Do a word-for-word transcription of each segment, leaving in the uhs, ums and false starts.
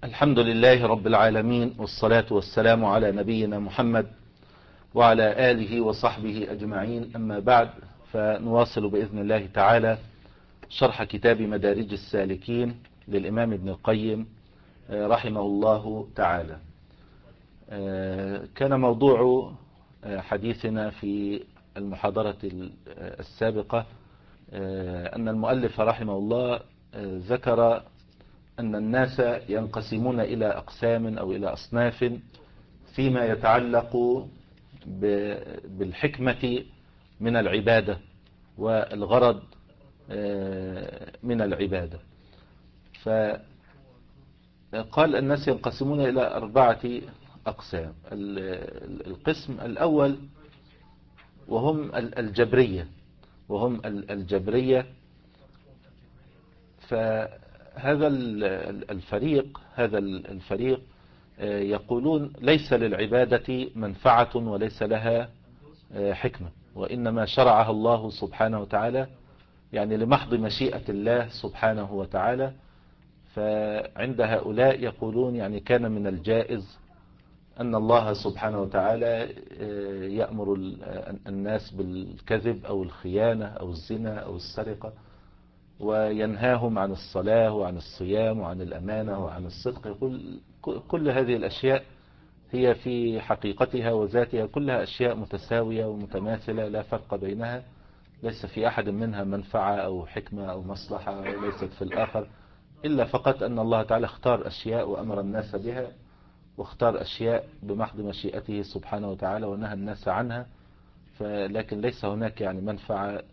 الحمد لله رب العالمين، والصلاة والسلام على نبينا محمد وعلى آله وصحبه أجمعين. أما بعد، فنواصل بإذن الله تعالى شرح كتاب مدارج السالكين للإمام ابن القيم رحمه الله تعالى. كان موضوع حديثنا في المحاضرة السابقة أن المؤلف رحمه الله ذكر أن الناس ينقسمون إلى أقسام أو إلى أصناف فيما يتعلق بالحكمة من العبادة والغرض من العبادة. فقال الناس ينقسمون إلى أربعة أقسام. القسم الأول وهم الجبرية وهم الجبرية فهذا الفريق هذا الفريق يقولون ليس للعبادة منفعة وليس لها حكمة، وإنما شرعها الله سبحانه وتعالى يعني لمحض مشيئة الله سبحانه وتعالى. فعند هؤلاء يقولون يعني كان من الجائز أن الله سبحانه وتعالى يأمر الناس بالكذب أو الخيانة أو الزنا أو السرقة، وينهاهم عن الصلاة وعن الصيام وعن الأمانة وعن الصدق. يقول كل هذه الأشياء هي في حقيقتها وذاتها كلها أشياء متساوية ومتماثلة، لا فرق بينها، ليس في أحد منها منفعة أو حكمة أو مصلحة وليست في الآخر، إلا فقط أن الله تعالى اختار أشياء وأمر الناس بها، واختار أشياء بمحض مشيئته سبحانه وتعالى ونهى الناس عنها. فلكن ليس هناك يعني منفعة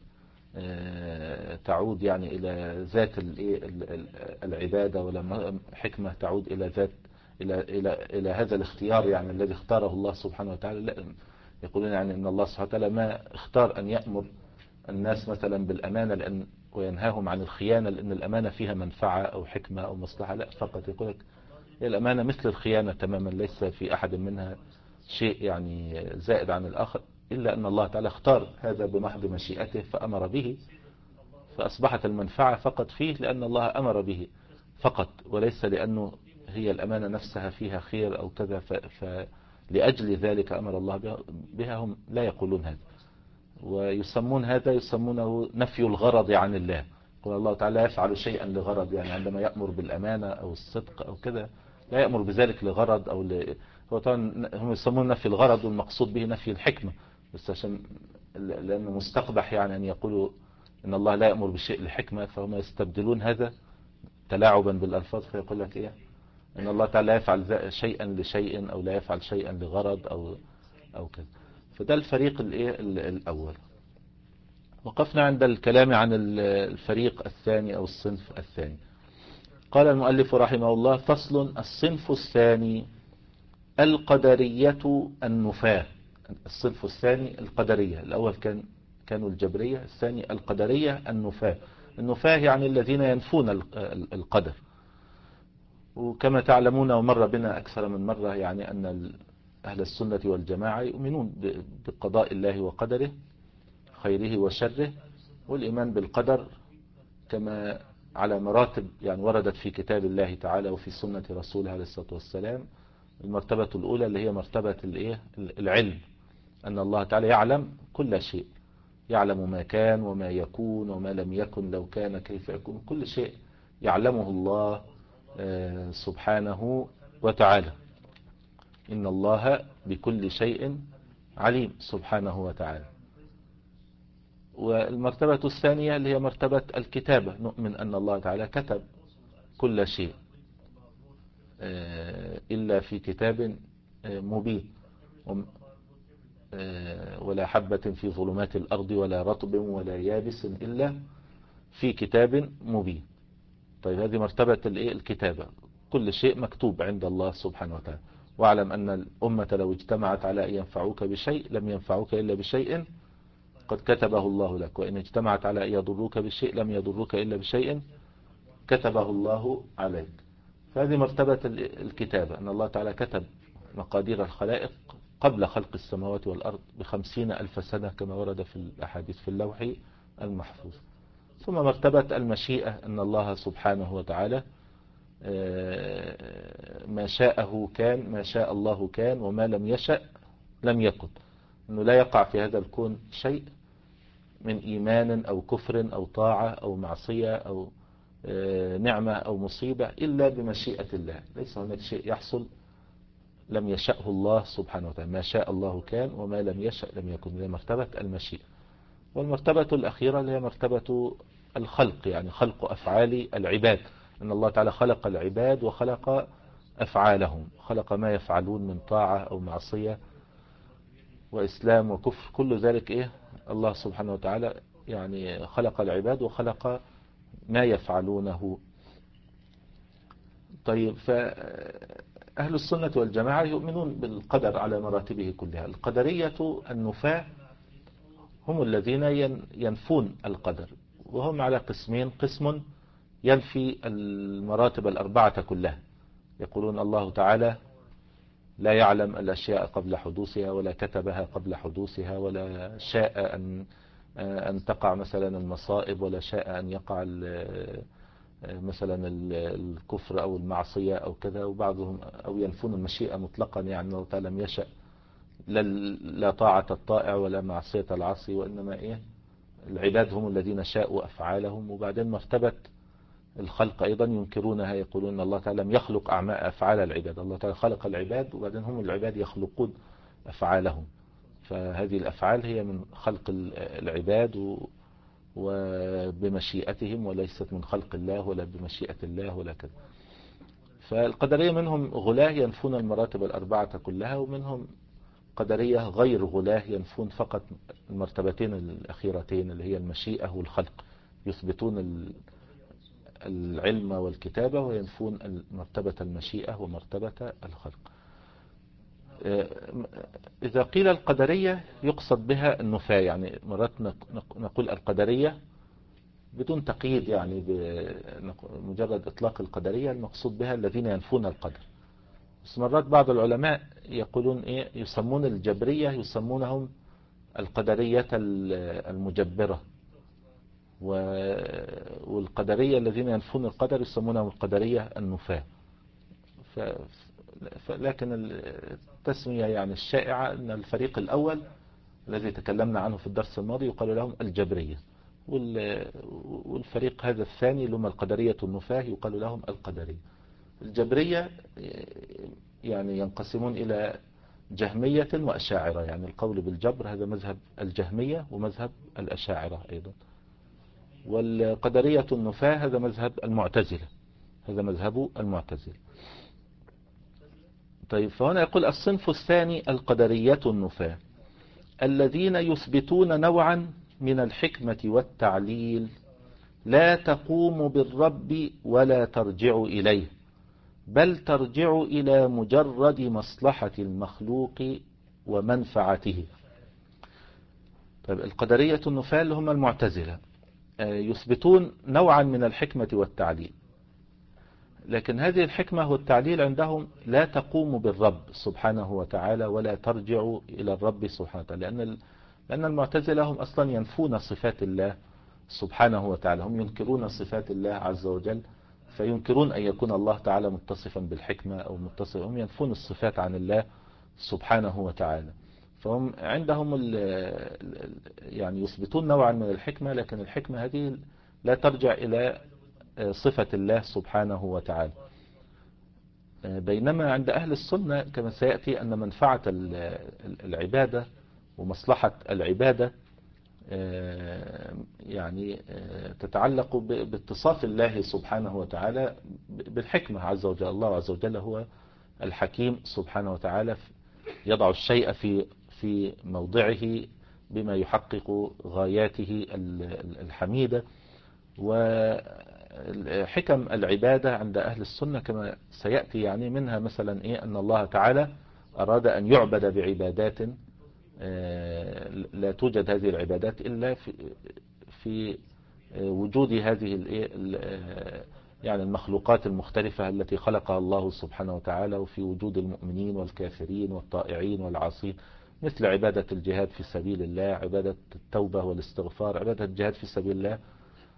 تعود يعني إلى ذات العبادة، ولا حكمة تعود إلى ذات إلى إلى إلى هذا الاختيار يعني الذي اختاره الله سبحانه وتعالى. لا، يقولون يعني إن الله سبحانه وتعالى ما اختار أن يأمر الناس مثلا بالأمانة لأن وينهاهم عن الخيانة لأن الأمانة فيها منفعة أو حكمة أو مصلحة، لا، فقط يقول لك الأمانة مثل الخيانة تماما، ليس في أحد منها شيء يعني زائد عن الآخر، إلا أن الله تعالى اختار هذا بمحض مشيئته فأمر به، فأصبحت المنفعة فقط فيه لأن الله أمر به فقط، وليس لأنه هي الأمانة نفسها فيها خير أو كذا، فلأجل ذلك أمر الله بها. هم لا يقولون هذا، ويسمون هذا يسمونه نفي الغرض عن الله. يقول الله تعالى يفعل شيئا لغرض، يعني عندما يأمر بالأمانة أو الصدق أو كذا لا يأمر بذلك لغرض أو ل... هو طبعا هم يسمون نفي الغرض والمقصود به نفي الحكمة، بس عشان لأنه مستقبح يعني أن يقولوا إن الله لا يأمر بشيء لحكمة، فهم يستبدلون هذا تلاعبا بالألفاظ، فيقول لك إيه إن الله تعالى لا يفعل شيئا لشيء أو لا يفعل شيئا لغرض أو أو كذا. فده الفريق الإيه الأول. وقفنا عند الكلام عن الفريق الثاني أو الصنف الثاني. قال المؤلف رحمه الله: فصل: الصنف الثاني القدرية النفاة. الصنف الثاني القدرية، الأول كان كانوا الجبرية، الثاني القدرية النفاة. النفاة يعني الذين ينفون القدر. وكما تعلمون ومر بنا أكثر من مرة يعني أن أهل السنة والجماعة يؤمنون بقضاء الله وقدره خيره وشره، والإيمان بالقدر كما على مراتب يعني وردت في كتاب الله تعالى وفي سنة رسوله عليه الصلاة والسلام. المرتبة الأولى اللي هي مرتبة العلم، أن الله تعالى يعلم كل شيء، يعلم ما كان وما يكون وما لم يكن لو كان كيف يكون، كل شيء يعلمه الله سبحانه وتعالى. إن الله بكل شيء عليم سبحانه وتعالى. والمرتبة الثانية اللي هي مرتبة الكتابة، نؤمن أن الله تعالى كتب كل شيء إلا في كتاب مبين، ولا حبة في ظلمات الأرض ولا رطب ولا يابس إلا في كتاب مبين. طيب هذه مرتبة الكتابة، كل شيء مكتوب عند الله سبحانه وتعالى. واعلم أن الأمة لو اجتمعت على أن ينفعوك بشيء لم ينفعوك إلا بشيء قد كتبه الله لك، وإن اجتمعت على أن يضروك بشيء لم يضروك إلا بشيء كتبه الله عليك. فهذه مرتبة الكتابة، أن الله تعالى كتب مقادير الخلائق قبل خلق السماوات والأرض بخمسين ألف سنة كما ورد في الأحاديث في اللوح المحفوظ. ثم مرتبة المشيئة، أن الله سبحانه وتعالى ما شاءه كان، ما شاء الله كان، وما لم يشأ لم يكن. أنه لا يقع في هذا الكون شيء من إيمان أو كفر أو طاعة أو معصية أو نعمة أو مصيبة إلا بمشيئة الله. ليس هناك شيء يحصل لم يشأه الله سبحانه وتعالى. ما شاء الله كان وما لم يشأ لم يكن. هي مرتبة المشيئة. والمرتبة الأخيرة هي مرتبة الخلق، يعني خلق أفعال العباد. أن الله تعالى خلق العباد وخلق أفعالهم، خلق ما يفعلون من طاعة أو معصية وإسلام وكفر، كل ذلك إيه الله سبحانه وتعالى يعني خلق العباد وخلق ما يفعلونه. طيب، فأهل السنة والجماعة يؤمنون بالقدر على مراتبه كلها. القدرية النفاة هم الذين ينفون القدر، وهم على قسمين: قسم ينفي المراتب الأربعة كلها، يقولون الله تعالى لا يعلم الأشياء قبل حدوثها، ولا كتبها قبل حدوثها، ولا شاء أن أن تقع مثلا المصائب، ولا شاء أن يقع مثلا الكفر أو المعصية أو كذا. وبعضهم أو ينفون المشيئة مطلقا، يعني الله تعالى لم يشأ لا طاعة الطائع ولا معصية العاصي، وإنما إيه العباد هم الذين شاءوا أفعالهم. وبعدين مرتبة الخلق أيضا ينكرونها، يقولون أن الله تعالى لم يخلق أعماء أفعال العباد. الله تعالى خلق العباد وبعدين هم العباد يخلقون أفعالهم. فهذه الأفعال هي من خلق العباد وبمشيئتهم، وليست من خلق الله ولا بمشيئة الله ولا كذا. فالقدرية منهم غلاة ينفون المراتب الأربعة كلها، ومنهم قدرية غير غلاة ينفون فقط المرتبتين الأخيرتين اللي هي المشيئة والخلق، يثبتون العلم والكتابة وينفون مرتبة المشيئة ومرتبة الخلق. إذا قيل القدرية يقصد بها النفاة، يعني مرات نقول القدرية بدون تقييد، يعني بمجرد إطلاق القدرية المقصود بها الذين ينفون القدر. بس مرات بعض العلماء يقولون إيه، يسمون الجبرية يسمونهم القدرية المجبرة، والقدرية الذين ينفون القدر يسمونهم القدرية النفاة. لكن التسمية يعني الشائعة أن الفريق الأول الذي تكلمنا عنه في الدرس الماضي يقال لهم الجبرية، والفريق هذا الثاني لما القدرية النفاة يقال لهم القدرية. الجبرية يعني ينقسمون إلى جهمية وأشاعرة، يعني القول بالجبر هذا مذهب الجهمية ومذهب الأشاعرة أيضا. والقدرية النفاة هذا مذهب المعتزلة، هذا مذهب المعتزلة. طيب، فهنا يقول الصنف الثاني القدرية النفاة الذين يثبتون نوعا من الحكمة والتعليل لا تقوم بالرب ولا ترجع إليه، بل ترجع إلى مجرد مصلحة المخلوق ومنفعته. طيب، القدرية النفاة اللي هم المعتزلة يثبتون نوعا من الحكمة والتعليل، لكن هذه الحكمة والتعليل عندهم لا تقوم بالرب سبحانه وتعالى ولا ترجع إلى الرب سبحانه وتعالى، لأن لأن المعتزلة هم أصلا ينفون صفات الله سبحانه وتعالى، هم ينكرون صفات الله عز وجل، فينكرون أن يكون الله تعالى متصفا بالحكمة أو متصفا، هم ينفون الصفات عن الله سبحانه وتعالى. فهم عندهم يعني يثبتون نوعا من الحكمة، لكن الحكمة هذه لا ترجع إلى صفة الله سبحانه وتعالى. بينما عند أهل السنة كما سيأتي أن منفعة العبادة ومصلحة العبادة يعني تتعلق باتصاف الله سبحانه وتعالى بالحكمة عز وجل. الله عز وجل هو الحكيم سبحانه وتعالى، يضع الشيء في في موضعه بما يحقق غاياته الحميدة. وحكم العبادة عند أهل السنة كما سيأتي يعني منها مثلا إيه أن الله تعالى أراد أن يعبد بعبادات لا توجد هذه العبادات إلا في في وجود هذه يعني المخلوقات المختلفة التي خلقها الله سبحانه وتعالى، وفي وجود المؤمنين والكافرين والطائعين والعاصين، مثل عبادة الجهاد في سبيل الله، عبادة التوبة والاستغفار، عبادة الجهاد في سبيل الله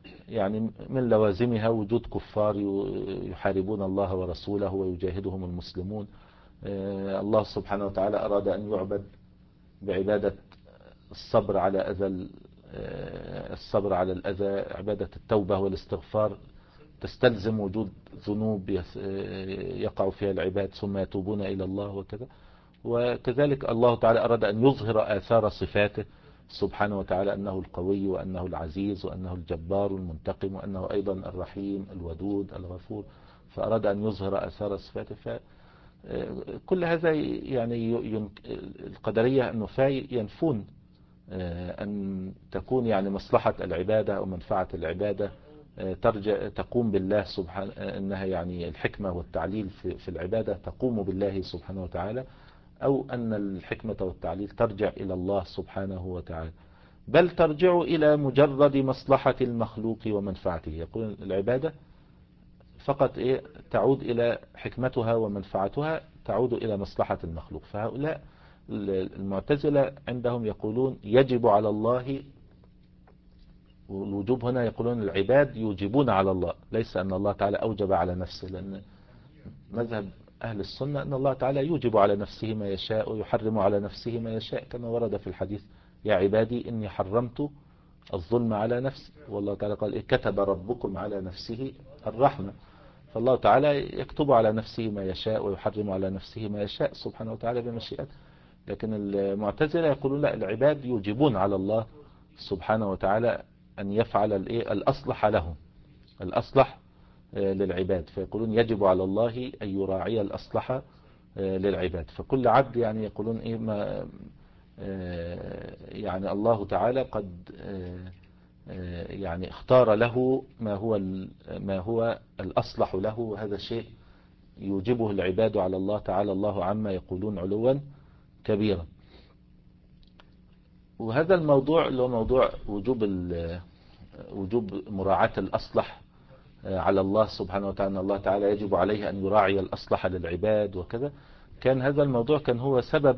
يعني من لوازمها وجود كفار يحاربون الله ورسوله ويجاهدهم المسلمون. الله سبحانه وتعالى أراد أن يعبد بعبادة الصبر على أذى الصبر على الأذى، عبادة التوبة والاستغفار تستلزم وجود ذنوب يقع فيها العباد ثم يتوبون إلى الله وكذا. وكذلك الله تعالى أراد أن يظهر آثار صفاته سبحانه وتعالى، أنه القوي وأنه العزيز وأنه الجبار المنتقم وأنه أيضا الرحيم الودود الغفور، فأراد أن يظهر آثار صفاته. فكل هذا يعني القدرية النفاي ينفون أن تكون يعني مصلحة العبادة أو منفعة العبادة ترجع تقوم بالله سبحانه، أنها يعني الحكمة والتعليل في العبادة تقوم بالله سبحانه وتعالى، أو أن الحكمة والتعليل ترجع إلى الله سبحانه وتعالى، بل ترجع إلى مجرد مصلحة المخلوق ومنفعته. يقول العبادة فقط إيه تعود إلى حكمتها ومنفعتها، تعود إلى مصلحة المخلوق. فهؤلاء المعتزلة عندهم يقولون يجب على الله، والوجوب هنا يقولون العباد يوجبون على الله، ليس أن الله تعالى أوجب على نفسه، لأن مذهب أهل السنة أن الله تعالى يوجب على نفسه ما يشاء ويحرم على نفسه ما يشاء، كما ورد في الحديث يا عبادي إني حرمت الظلم على نفسي، والله تعالى قال إيه كتب ربكم على نفسه الرحمة. فالله تعالى يكتب على نفسه ما يشاء ويحرم على نفسه ما يشاء سبحانه وتعالى بمشيئته. لكن المعتزلة يقولون لا، العباد يوجبون على الله سبحانه وتعالى أن يفعل الأصلح لهم، الأصلح للعباد، فيقولون يجب على الله أن يراعي الأصلح للعباد. فكل عبد يعني يقولون إيه ما يعني الله تعالى قد يعني اختار له ما هو ما هو الأصلح له، وهذا شيء يوجبه العباد على الله تعالى الله عما يقولون علوا كبيرا. وهذا الموضوع اللي هو موضوع وجوب وجوب مراعاة الأصلح على الله سبحانه وتعالى، الله تعالى يجب عليه أن يراعي الأصلح للعباد وكذا، كان هذا الموضوع كان هو سبب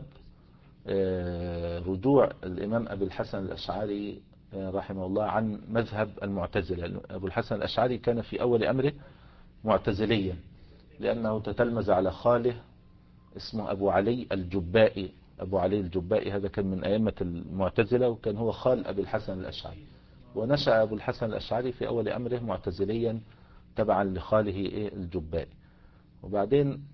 رجوع الإمام أبي الحسن الأشعري رحمه الله عن مذهب المعتزلة. أبو الحسن الأشعري كان في أول أمره معتزليا، لأنه تتلمذ على خاله اسمه أبو علي الجبائي. أبو علي الجبائي هذا كان من أئمة المعتزلة، وكان هو خال أبي الحسن الأشعري، ونشأ أبو الحسن الأشعري في أول أمره معتزليا تبعا لخاله الجبائي. وبعدين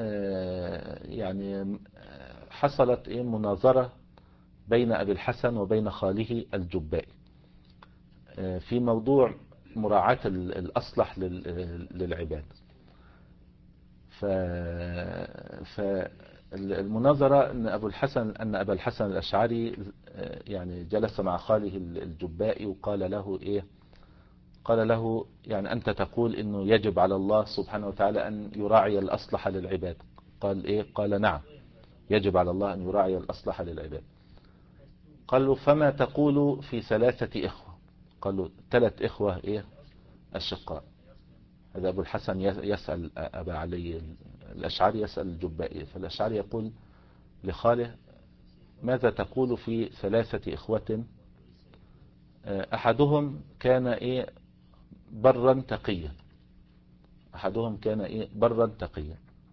يعني حصلت مناظرة بين أبي الحسن وبين خاله الجبائي في موضوع مراعاة الأصلح للعباد. فالمناظرة أن أبو الحسن أن أبا الحسن الأشعري يعني جلس مع خاله الجبائي وقال له إيه قال له يعني أنت تقول إنه يجب على الله سبحانه وتعالى أن يراعي الأصلح للعباد. قال إيه قال نعم، يجب على الله أن يراعي الأصلح للعباد. قال له فما تقول في ثلاثة إخوة؟ قال له ثلاث إخوة إيه الشقاء. هذا أبو الحسن يسأل أبا علي الأشعري يسأل الجبائي، فالأشعري يقول لخاله ماذا تقول في ثلاثة إخوة أحدهم كان إيه برا تقيا، أحدهم كان إيه برا تقيا،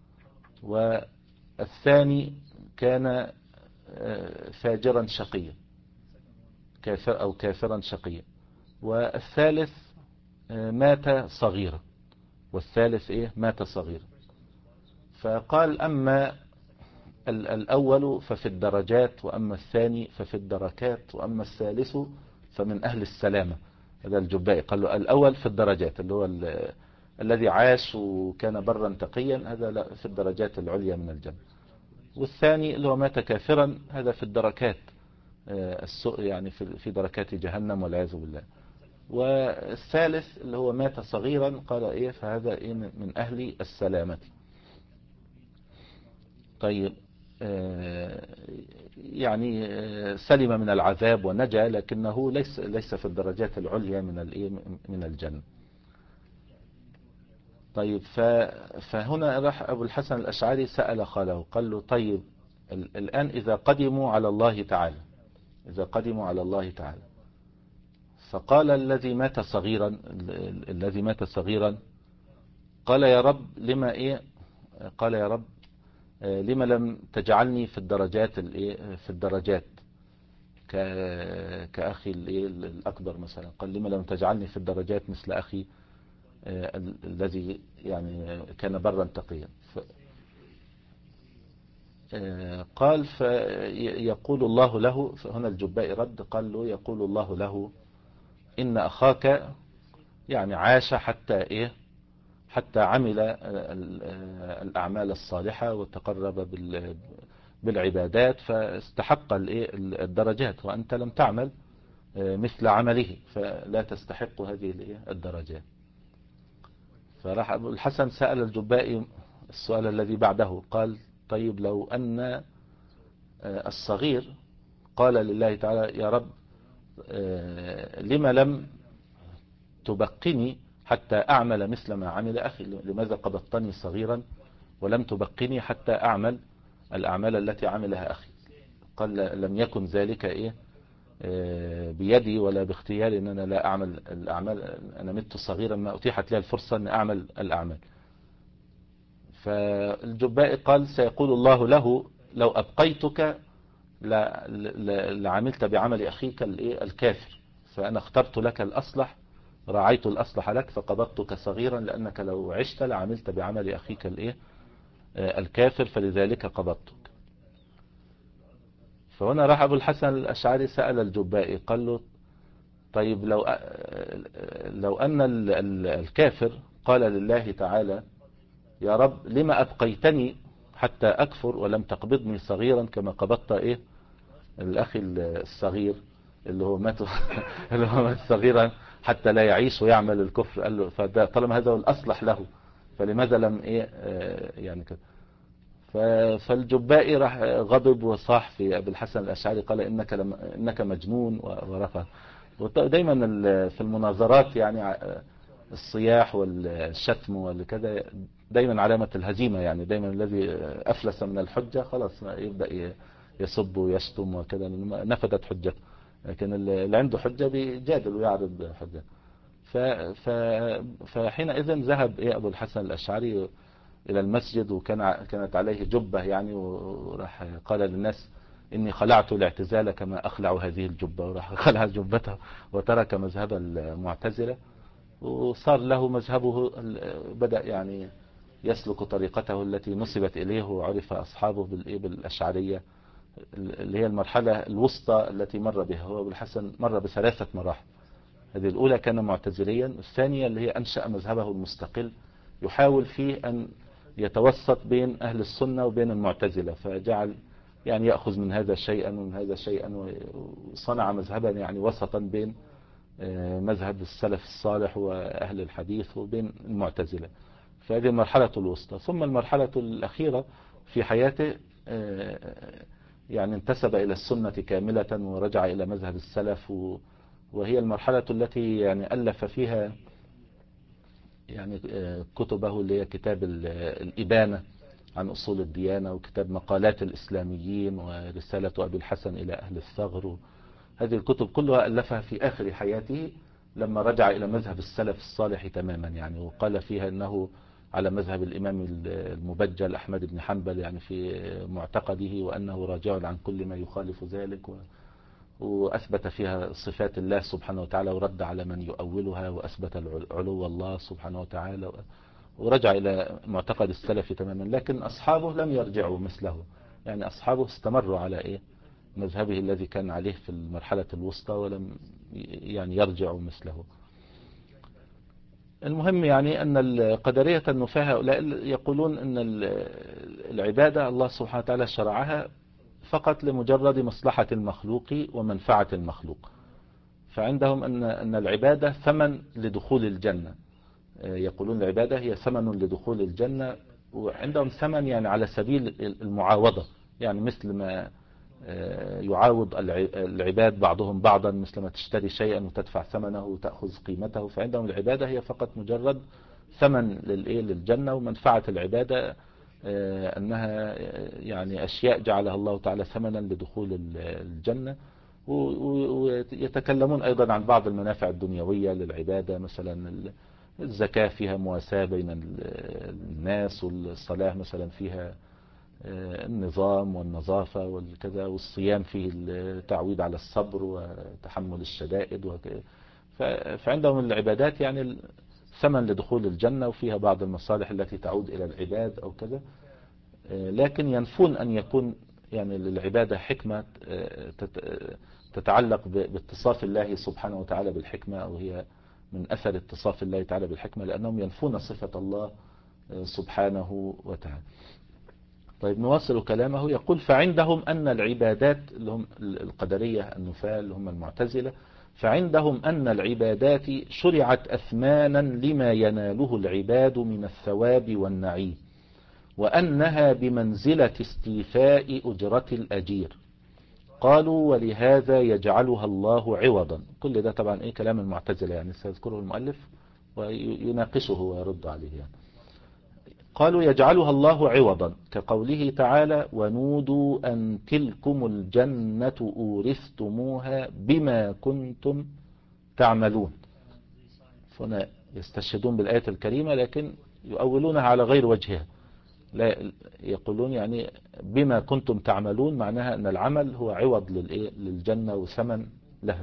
والثاني كان فاجرا شقيا كافر أو كافرا شقيا، والثالث مات صغيرا، والثالث إيه مات صغيرا. فقال أما الأول ففي الدرجات، وأما الثاني ففي الدركات، وأما الثالث فمن أهل السلامة. هذا الجبائي قال له الأول في الدرجات اللي هو الذي عاش وكان برا تقيا، هذا في الدرجات العليا من الجنة، والثاني اللي هو مات كافرا هذا في الدركات السوء يعني في دركات جهنم والعياذ بالله، والثالث اللي هو مات صغيرا قال إيه فهذا إيه من أهل السلامة. طيب يعني سلم من العذاب ونجا، لكنه ليس ليس في الدرجات العليا من الايه من الجنة. طيب فهنا راح أبو الحسن الأشعري سأل خاله قال له طيب الآن إذا قدموا على الله تعالى إذا قدموا على الله تعالى فقال الذي مات صغيرا الذي مات صغيرا قال يا رب لما ايه قال يا رب لما لم تجعلني في الدرجات الايه في الدرجات كأخي الأكبر مثلا. قال لما لم تجعلني في الدرجات مثل أخي الذي يعني كان برا تقيا. قال فيقول الله له، هنا الجبائي رد قال له يقول الله له إن أخاك يعني عاش حتى إيه حتى عمل الأعمال الصالحة وتقرب بالعبادات فاستحق الدرجات، وأنت لم تعمل مثل عمله فلا تستحق هذه الدرجات. فراح أبو الحسن سأل الجبائي السؤال الذي بعده، قال طيب لو أن الصغير قال لله تعالى يا رب لما لم تبقني حتى أعمل مثل ما عمل أخي، لماذا قبضتني صغيرا ولم تبقني حتى أعمل الأعمال التي عملها أخي؟ قال لم يكن ذلك إيه بيدي ولا باختياري ان انا لا اعمل الاعمال، انا مت صغيرا ما اتيحت لي الفرصة ان اعمل الاعمال. فالجبائي قال سيقول الله له لو ابقيتك لعملت بعمل اخيك الكافر، فانا اخترت لك الاصلح، رعيت الاصلح لك فقبضتك صغيرا، لانك لو عشت لعملت بعمل اخيك الايه الكافر فلذلك قبضتك. فهنا راح ابو الحسن الاشعري سأل الجبائي قال له طيب لو لو أن الكافر قال لله تعالى يا رب لما أبقيتني حتى أكفر ولم تقبضني صغيرا كما قبضت إيه الأخ الصغير اللي هو مات اللي هو مات صغيرا حتى لا يعيش ويعمل الكفر، قال له فطالما هذا هو الأصلح له فلماذا لم إيه يعني كده. فالجبائي راح غضب وصاح في أبي الحسن الأشعري قال إنك لم إنك مجنون ورفع. ودايما في المناظرات يعني الصياح والشتم والكذا دايما علامة الهزيمة، يعني دايما الذي أفلس من الحجة خلاص يبدأ يسب ويشتم وكذا نفدت حجته، لكن اللي عنده حجة بيجادل ويعرض حجة. فحينئذ ذهب إيه أبو الحسن الأشعري إلى المسجد وكان كانت عليه جبة يعني، وراح قال للناس إني خلعت الاعتزال كما أخلع هذه الجبة، وراح خلع جبته وترك مذهب المعتزلة وصار له مذهبه، بدأ يعني يسلك طريقته التي نسبت إليه وعرف أصحابه بالأشعرية اللي هي المرحلة الوسطى التي مر بها هو أبو الحسن. مر بثلاثة مراحل، هذه الأولى كان معتزليا، الثانية اللي هي أنشأ مذهبه المستقل يحاول فيه أن يتوسط بين أهل السنة وبين المعتزلة، فجعل يعني يأخذ من هذا شيئا ومن هذا شيئا وصنع مذهبا يعني وسطا بين مذهب السلف الصالح وأهل الحديث وبين المعتزلة. فهذه المرحلة الوسطى. ثم المرحلة الأخيرة في حياته يعني انتسب إلى السنة كاملة ورجع إلى مذهب السلف، وهي المرحلة التي يعني ألف فيها يعني كتبه اللي هي كتاب الإبانة عن أصول الديانة، وكتاب مقالات الإسلاميين، ورسالة أبي الحسن إلى أهل الثغر. هذه الكتب كلها ألفها في آخر حياته لما رجع إلى مذهب السلف الصالح تماما يعني، وقال فيها أنه على مذهب الإمام المبجل أحمد بن حنبل يعني في معتقده، وأنه راجع عن كل ما يخالف ذلك، وأثبت فيها صفات الله سبحانه وتعالى ورد على من يؤولها، وأثبت علو الله سبحانه وتعالى، ورجع إلى معتقد السلف تماما. لكن أصحابه لم يرجعوا مثله، يعني أصحابه استمروا على إيه مذهبه الذي كان عليه في المرحلة الوسطى ولم يعني يرجعوا مثله. المهم يعني أن القدرية النفاة هؤلاء يقولون أن العبادة الله سبحانه وتعالى شرعها فقط لمجرد مصلحة المخلوق ومنفعة المخلوق، فعندهم أن أن العبادة ثمن لدخول الجنة. يقولون العبادة هي ثمن لدخول الجنة، وعندهم ثمن يعني على سبيل المعاوضة، يعني مثل ما يعاوض العباد بعضهم بعضا، مثل ما تشتري شيئا وتدفع ثمنه وتأخذ قيمته. فعندهم العبادة هي فقط مجرد ثمن للجنة، ومنفعة العبادة أنها يعني أشياء جعلها الله تعالى ثمنا لدخول الجنة، ويتكلمون أيضا عن بعض المنافع الدنيوية للعبادة، مثلا الزكاة فيها مواساة بين الناس، والصلاة مثلا فيها النظام والنظافة والكذا، والصيام فيه التعويد على الصبر وتحمل الشدائد وكذا. فعندهم العبادات يعني ثمن لدخول الجنة، وفيها بعض المصالح التي تعود إلى العباد أو كذا، لكن ينفون أن يكون يعني للعبادة حكمة تتعلق باتصاف الله سبحانه وتعالى بالحكمة، أو هي من أثر اتصاف الله تعالى بالحكمة، لأنهم ينفون صفة الله سبحانه وتعالى. طيب نواصل كلامه، يقول فعندهم أن العبادات اللي هم القدرية النفاة اللي هم المعتزلة، فعندهم أن العبادات شرعت أثمانا لما يناله العباد من الثواب والنعيم، وأنها بمنزلة استيفاء أجرة الأجير. قالوا ولهذا يجعلها الله عوضا. كل ده طبعا ايه كلام المعتزلة يعني، سيذكره المؤلف ويناقشه ويرد عليه يعني. قالوا يجعلها الله عوضا كقوله تعالى ونودوا أن تلكم الجنة أورثتموها بما كنتم تعملون. فهنا يستشهدون بالآية الكريمة لكن يؤولونها على غير وجهها، لا يقولون يعني بما كنتم تعملون معناها أن العمل هو عوض للجنة وثمن لها.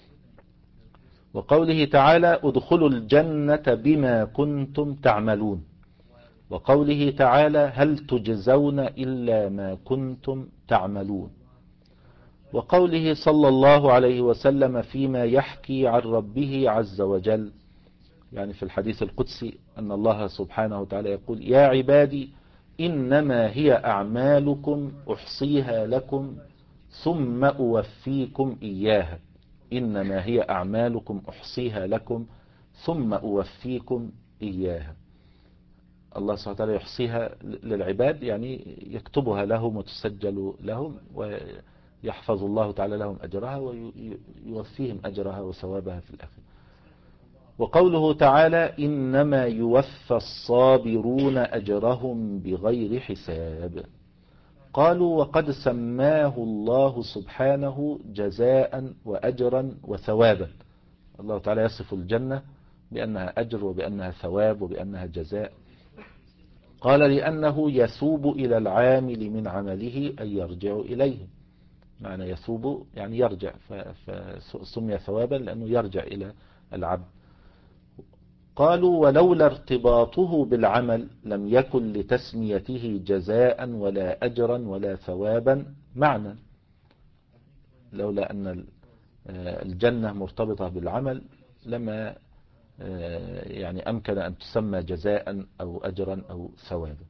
وقوله تعالى ادخلوا الجنة بما كنتم تعملون. وقوله تعالى هل تجزون إلا ما كنتم تعملون. وقوله صلى الله عليه وسلم فيما يحكي عن ربه عز وجل، يعني في الحديث القدسي أن الله سبحانه وتعالى يقول يا عبادي إنما هي أعمالكم أحصيها لكم ثم أوفيكم إياها. إنما هي أعمالكم أحصيها لكم ثم أوفيكم إياها. الله سبحانه وتعالى يحصيها للعباد، يعني يكتبها لهم وتسجل لهم، ويحفظ الله تعالى لهم أجرها ويوفيهم أجرها وثوابها في الآخرة. وقوله تعالى إنما يوفى الصابرون أجرهم بغير حساب. قالوا وقد سماه الله سبحانه جزاء وأجرا وثوابا. الله تعالى يصف الجنة بأنها أجر وبأنها ثواب وبأنها جزاء. قال لأنه يثوب إلى العامل من عمله أن يرجع إليه. معنى يثوب يعني يرجع، فسمي ثوابا لأنه يرجع إلى العبد. قالوا ولولا ارتباطه بالعمل لم يكن لتسميته جزاء ولا أجرا ولا ثوابا معنى. لولا أن الجنة مرتبطة بالعمل لما يعني أمكن أن تسمى جزاء أو أجرا أو ثوابا.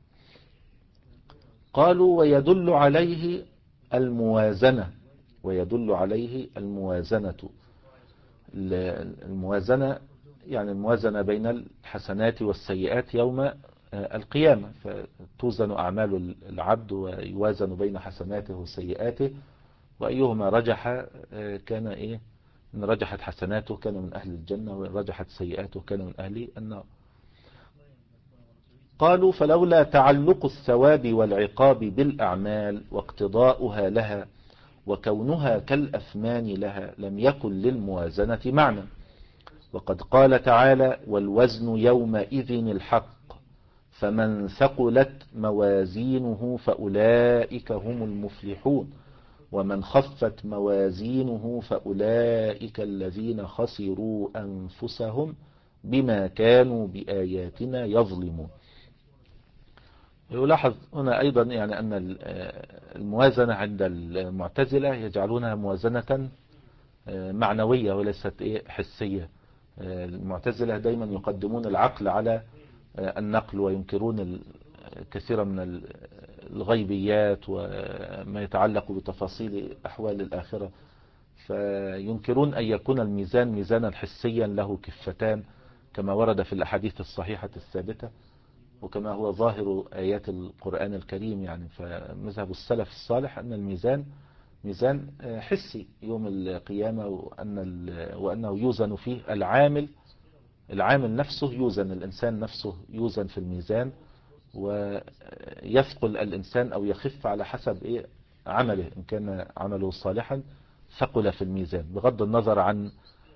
قالوا ويدل عليه الموازنة. ويدل عليه الموازنة. الموازنة يعني الموازنة بين الحسنات والسيئات يوم القيامة، فتوزن أعمال العبد ويوازن بين حسناته وسيئاته، وأيهما رجح كان إيه، إن رجحت حسناته كان من أهل الجنة، وإن رجحت سيئاته كان من أهل النار. قالوا فلولا تعلق الثواب والعقاب بالأعمال واقتضاؤها لها وكونها كالأثمان لها لم يكن للموازنة معنى. وقد قال تعالى والوزن يومئذ الحق فمن ثقلت موازينه فأولئك هم المفلحون ومن خفت موازينه فأولئك الذين خسروا أنفسهم بما كانوا بآياتنا يظلمون. يلاحظ هنا أيضا يعني أن الموازنة عند المعتزلة يجعلونها موازنة معنوية وليست حسية. المعتزلة دايما يقدمون العقل على النقل، وينكرون كثيرا من الغيبيات وما يتعلق بتفاصيل أحوال الآخرة، فينكرون أن يكون الميزان ميزانا حسيا له كفتان كما ورد في الأحاديث الصحيحة الثابتة، وكما هو ظاهر آيات القرآن الكريم. يعني فمذهب السلف الصالح أن الميزان ميزان حسي يوم القيامة، وأن وأنه يوزن فيه العامل العامل نفسه، يوزن الإنسان نفسه يوزن في الميزان، ويثقل الإنسان أو يخف على حسب إيه عمله، إن كان عمله صالحا ثقل في الميزان، بغض النظر عن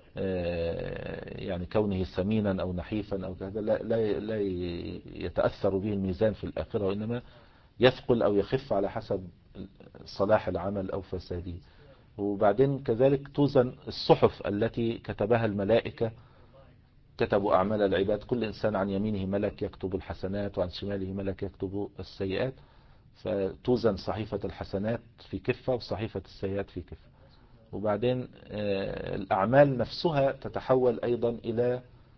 يعني كونه سمينا أو نحيفا أو كذا، لا, لا, لا يتأثر به الميزان في الآخرة، وإنما يثقل أو يخف على حسب صلاح العمل أو فساده. وبعدين كذلك توزن الصحف التي كتبها الملائكة، كتبوا أعمال العباد، كل إنسان عن يمينه ملك يكتب الحسنات وعن شماله ملك يكتب السيئات، فتوزن صحيفة الحسنات في كفة وصحيفة السيئات في كفة. وبعدين الأعمال نفسها تتحول أيضا إلى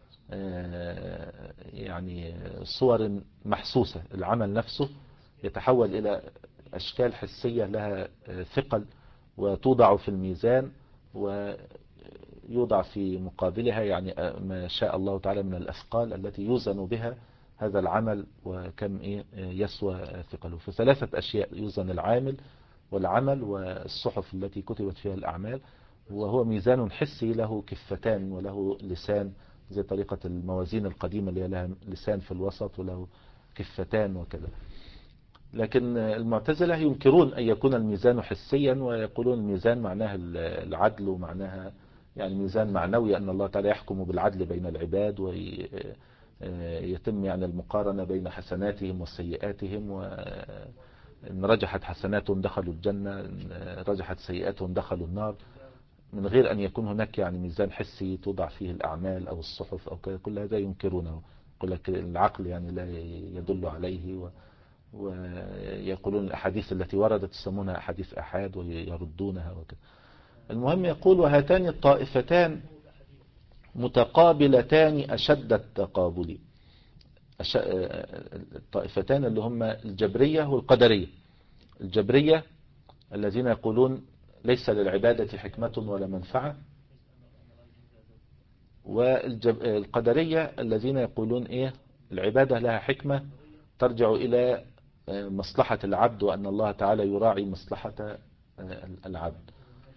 يعني صور محسوسة، العمل نفسه يتحول إلى أشكال حسية لها ثقل، وتوضع في الميزان ويوضع في مقابلها يعني ما شاء الله تعالى من الأثقال التي يوزن بها هذا العمل وكم إيه يسوى ثقله. فثلاثة أشياء: يوزن العامل والعمل والصحف التي كتبت فيها الأعمال، وهو ميزان حسي له كفتان وله لسان، زي طريقة الموازين القديمة اللي لها لسان في الوسط وله كفتان وكذا. لكن المعتزلة ينكرون أن يكون الميزان حسيا، ويقولون الميزان معناها العدل، ومعناها يعني ميزان معنوي، أن الله تعالى يحكم بالعدل بين العباد، ويتم يعني المقارنة بين حسناتهم وسيئاتهم، وإن رجحت حسناتهم دخلوا الجنة، إن رجحت سيئاتهم دخلوا النار، من غير أن يكون هناك يعني ميزان حسي توضع فيه الأعمال أو الصحف أو كذا. كل هذا ينكرونه، يقول لك العقل يعني لا يدل عليه، و ويقولون الأحاديث التي وردت يسمونها أحاديث أحاد ويردونها وكذا. المهم يقول: وهاتان الطائفتان متقابلتان أشد التقابل. أش... الطائفتان اللي هم الجبرية والقدرية. الجبرية الذين يقولون ليس للعبادة حكمة ولا منفعة، والقدرية الذين يقولون إيه العبادة لها حكمة ترجع إلى مصلحة العبد، وأن الله تعالى يراعي مصلحة العبد،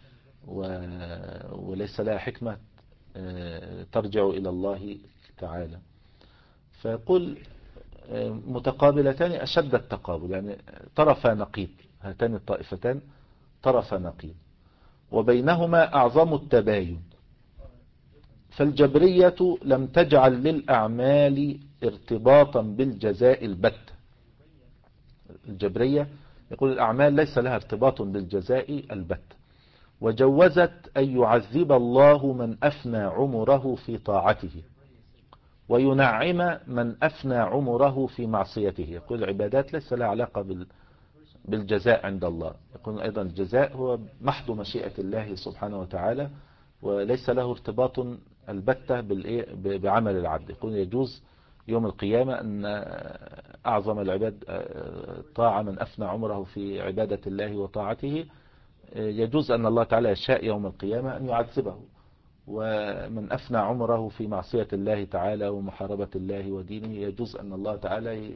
وليس لها حكمة ترجع إلى الله تعالى. فيقول متقابلتان أشد التقابل، يعني طرف نقيض، هاتان الطائفتان طرف نقيض، وبينهما أعظم التباين. فالجبرية لم تجعل للأعمال ارتباطا بالجزاء البتة. الجبرية يقول الأعمال ليس لها ارتباط بالجزاء البتة، وجوزت أن يعذب الله من أفنى عمره في طاعته، وينعم من أفنى عمره في معصيته. يقول العبادات ليس لها علاقة بالجزاء عند الله. يقول أيضا الجزاء هو محض مشيئة الله سبحانه وتعالى، وليس له ارتباط البتة بعمل العبد. يقول يجوز يوم القيامة أن أعظم العباد طاعة من أفنى عمره في عبادة الله وطاعته، يجوز أن الله تعالى يشاء يوم القيامة أن يعذبه، ومن أفنى عمره في معصية الله تعالى ومحاربة الله ودينه يجوز أن الله تعالى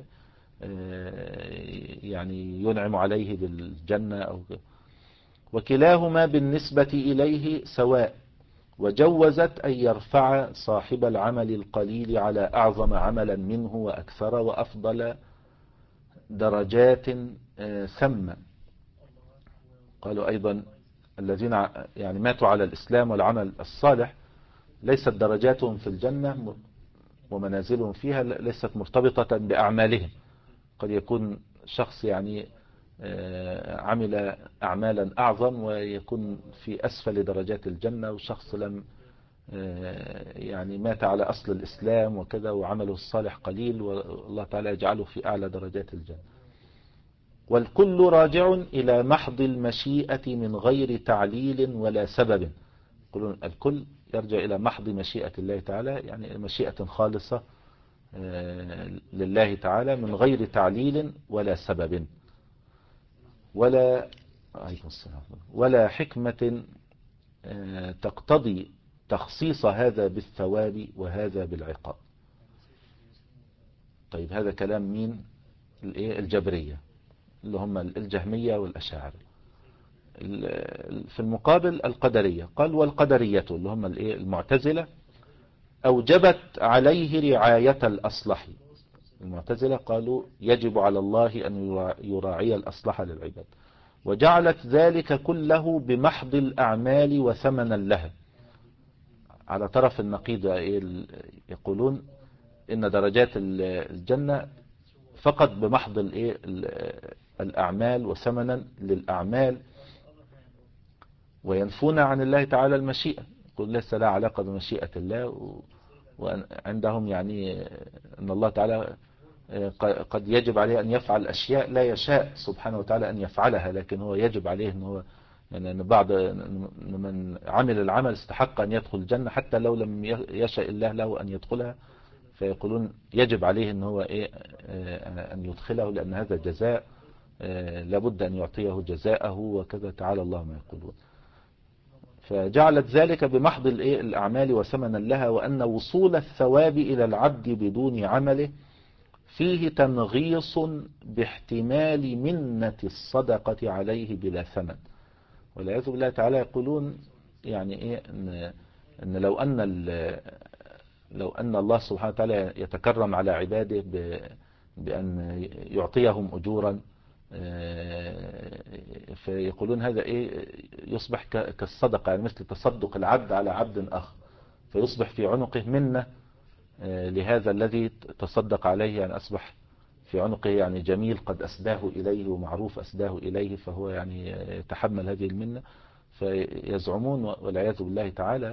يعني ينعم عليه بالجنة أو. وكلاهما بالنسبة إليه سواء، وجوزت أن يرفع صاحب العمل القليل على أعظم عملا منه وأكثر وأفضل درجات ثم. قالوا أيضا الذين يعني ماتوا على الإسلام والعمل الصالح ليست درجاتهم في الجنة ومنازلهم فيها ليست مرتبطة بأعمالهم. قد يكون شخص يعني عمل أعمالا أعظم ويكون في أسفل درجات الجنة، وشخص لم يعني مات على أصل الإسلام وكذا وعمله الصالح قليل، والله تعالى يجعله في أعلى درجات الجنة. والكل راجع إلى محض المشيئة من غير تعليل ولا سبب. يقولون الكل يرجع إلى محض مشيئة الله تعالى، يعني مشيئة خالصة لله تعالى من غير تعليل ولا سبب ولا ولا حكمة تقتضي تخصيص هذا بالثواب وهذا بالعقاب. طيب هذا كلام مين؟ الجبرية اللي هم الجهمية والأشاعرة. في المقابل القدرية قال: والقدرية اللي هم المعتزلة أوجبت عليه رعاية الأصلح. المعتزلة قالوا يجب على الله أن يراعي الأصلح للعباد، وجعلت ذلك كله بمحض الأعمال وثمنا لها. على طرف النقيض يقولون إن درجات الجنة فقط بمحض الأعمال وثمنا للأعمال، وينفون عن الله تعالى المشيئة، يقول ليس لا علاقة بمشيئة الله، وعندهم يعني أن الله تعالى قد يجب عليه أن يفعل أشياء لا يشاء سبحانه وتعالى أن يفعلها، لكن هو يجب عليه أن هو يعني أن بعض من عمل العمل استحق أن يدخل الجنة حتى لو لم يشاء الله له أن يدخلها، فيقولون يجب عليه أن هو إيه أن يدخله، لأن هذا جزاء لابد أن يعطيه جزاءه، وكذا تعالى الله ما يقولون. فجعلت ذلك بمحض الأعمال وثمنا لها، وأن وصول الثواب إلى العبد بدون عمله فيه تنغيص باحتمال منة الصدقة عليه بلا ثمن. والعياذ بالله تعالى يقولون يعني إيه إن, إن لو أن لو أن الله سبحانه وتعالى يتكرم على عباده بأن يعطيهم أجورا، فيقولون هذا إيه يصبح كالصدقة، يعني مثل تصدق العبد على عبد آخر، فيصبح في عنقه منة لهذا الذي تصدق عليه، يعني أصبح في عنقه يعني جميل قد أسداه إليه ومعروف أسداه إليه، فهو يعني يتحمل هذه المنة. فيزعمون والعياذ بالله تعالى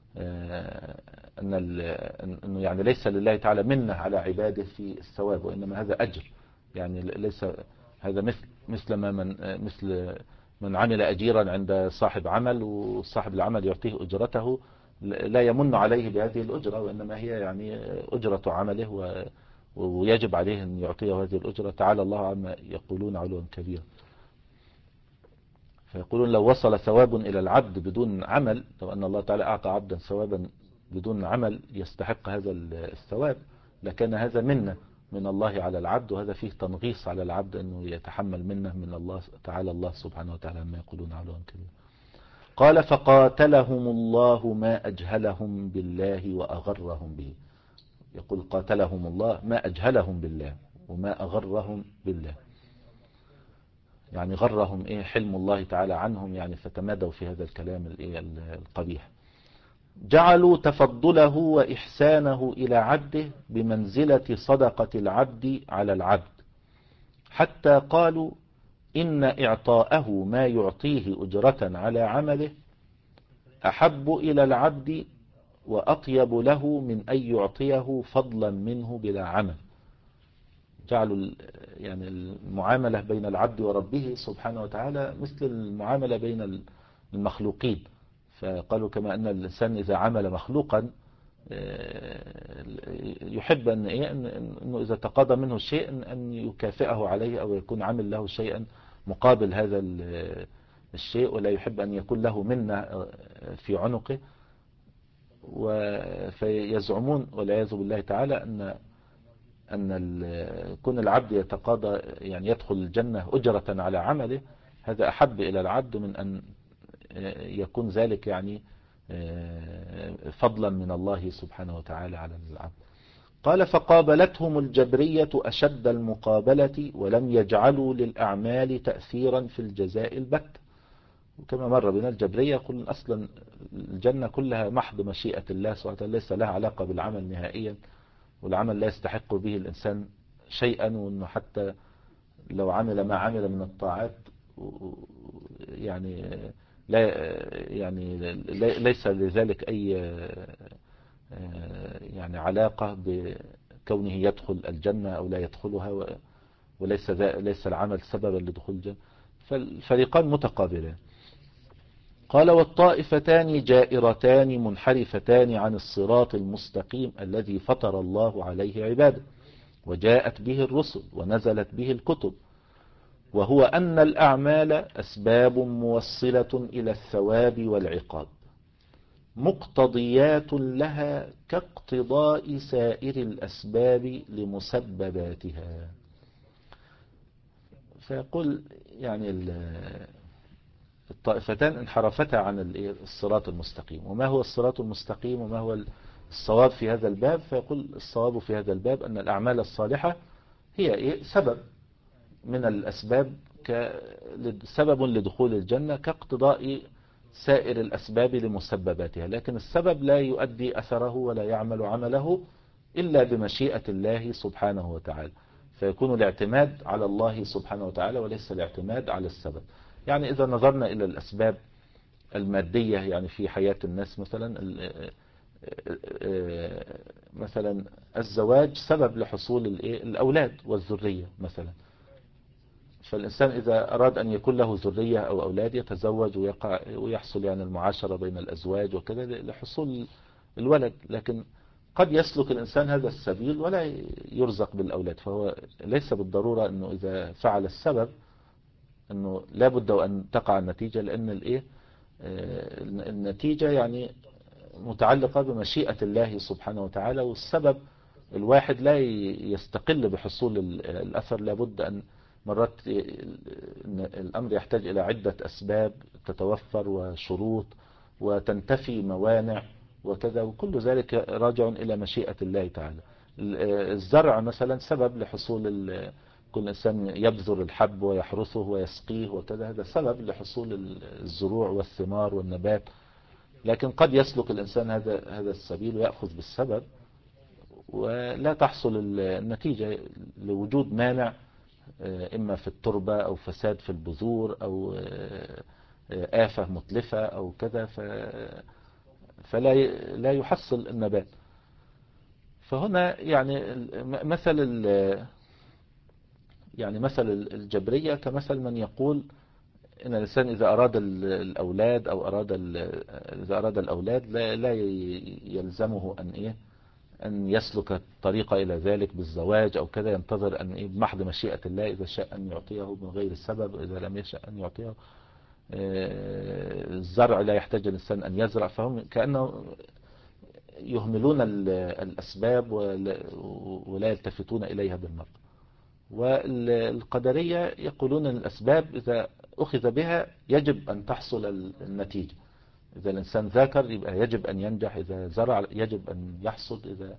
أن أنه يعني ليس لله تعالى منة على عباده في الثواب، وإنما هذا أجر، يعني ليس هذا مثل مثل ما من مثل من عمل أجيرا عند صاحب عمل، وصاحب العمل يعطيه أجرته، لا يمن عليه بهذه الأجرة، وإنما هي يعني أجرة عمله، ويجب عليه أن يعطيه هذه الأجرة. تعالى الله عما يقولون علوا كبيرا. فيقولون لو وصل ثواب إلى العبد بدون عمل، لو أن الله تعالى أعطى عبدا ثوابا بدون عمل يستحق هذا الثواب، لكان هذا منة من الله على العبد، وهذا فيه تنغيص على العبد أنه يتحمل منة من الله تعالى الله سبحانه وتعالى ما يقولون علوا كبيرا. قال فقاتلهم الله ما أجهلهم بالله وأغرهم به. يقول قاتلهم الله ما أجهلهم بالله وما أغرهم بالله، يعني غرهم إيه حلم الله تعالى عنهم، يعني فتمادوا في هذا الكلام القبيح. جعلوا تفضله وإحسانه إلى عبده بمنزلة صدقة العبد على العبد، حتى قالوا إن إعطاءه ما يعطيه أجرة على عمله أحب إلى العبد وأطيب له من أن يعطيه فضلا منه بلا عمل. جعلوا يعني المعاملة بين العبد وربه سبحانه وتعالى مثل المعاملة بين المخلوقين، فقالوا كما أن الإنسان إذا عمل مخلوقا يحب أن إيه أنه إذا تقاضى منه شيء أن يكافئه عليه، أو يكون عمل له شيئا مقابل هذا الشيء، ولا يحب أن يكون له منة في عنقه. فيزعمون والعياذ بالله تعالى أن أن كون العبد يتقاضى يعني يدخل الجنة أجرة على عمله، هذا أحب إلى العبد من أن يكون ذلك يعني فضلا من الله سبحانه وتعالى على العبد. قال فقابلتهم الجبرية أشد المقابلة، ولم يجعلوا للأعمال تأثيرا في الجزاء البت. وكما مر بنا الجبرية يقول أصلا الجنة كلها محض مشيئة الله سبحانه وتعالى، ليس لها علاقة بالعمل نهائيا، والعمل لا يستحق به الإنسان شيئا، وأنه حتى لو عمل ما عمل من الطاعات يعني لا يعني ليس لذلك أي يعني علاقة بكونه يدخل الجنة أو لا يدخلها، وليس ليس العمل سببا لدخول الجنة. فالفريقان متقابلان. قال والطائفتان جائرتان منحرفتان عن الصراط المستقيم الذي فطر الله عليه عباده، وجاءت به الرسل ونزلت به الكتب، وهو أن الأعمال أسباب موصلة إلى الثواب والعقاب مقتضيات لها كاقتضاء سائر الأسباب لمسبباتها. فيقول يعني الطائفتان انحرفتا عن الصراط المستقيم. وما هو الصراط المستقيم وما هو الصواب في هذا الباب؟ فيقول الصواب في هذا الباب أن الأعمال الصالحة هي سبب من الأسباب سبب لدخول الجنة كاقتضاء سائر الأسباب لمسبباتها، لكن السبب لا يؤدي أثره ولا يعمل عمله إلا بمشيئة الله سبحانه وتعالى، فيكون الاعتماد على الله سبحانه وتعالى وليس الاعتماد على السبب. يعني إذا نظرنا إلى الأسباب المادية يعني في حياة الناس، مثلا مثلا الزواج سبب لحصول الأولاد والذرية مثلا، فالإنسان إذا أراد أن يكون له ذرية أو أولاد يتزوج ويقع ويحصل يعني المعاشرة بين الأزواج وكذا لحصول الولد، لكن قد يسلك الإنسان هذا السبيل ولا يرزق بالأولاد، فهو ليس بالضرورة أنه إذا فعل السبب أنه لابد أن تقع النتيجة، لأن الإيه النتيجة يعني متعلقة بمشيئة الله سبحانه وتعالى، والسبب الواحد لا يستقل بحصول الأثر، لابد أن مرات الأمر يحتاج إلى عدة أسباب تتوفر وشروط وتنتفي موانع وكذا، وكل ذلك راجع إلى مشيئة الله تعالى. الزرع مثلا سبب لحصول كل إنسان يبذر الحب ويحرثه ويسقيه وكذا، هذا سبب لحصول الزروع والثمار والنبات، لكن قد يسلك الإنسان هذا هذا السبيل ويأخذ بالسبب ولا تحصل النتيجة لوجود مانع، إما في التربة أو فساد في البذور أو آفة متلفة أو كذا، فلا لا يحصل النبات. فهنا يعني مثل يعني مثل الجبرية كمثل من يقول إن الإنسان إذا أراد الأولاد أو أراد إذا أراد الأولاد لا لا يلزمه أن إيه أن يسلك الطريقة إلى ذلك بالزواج أو كذا، ينتظر أن إيه بمحض مشيئة الله إذا شاء أن يعطيه من غير السبب، إذا لم يشاء أن يعطيه. الزرع لا يحتاج الإنسان أن يزرع، فهم كأنه يهملون الأسباب ولا يلتفتون إليها بالمرة. والقدرية يقولون أن الأسباب إذا أخذ بها يجب أن تحصل النتيجة، إذا الإنسان ذاكر يبقى يجب أن ينجح، إذا زرع يجب أن يحصد، إذا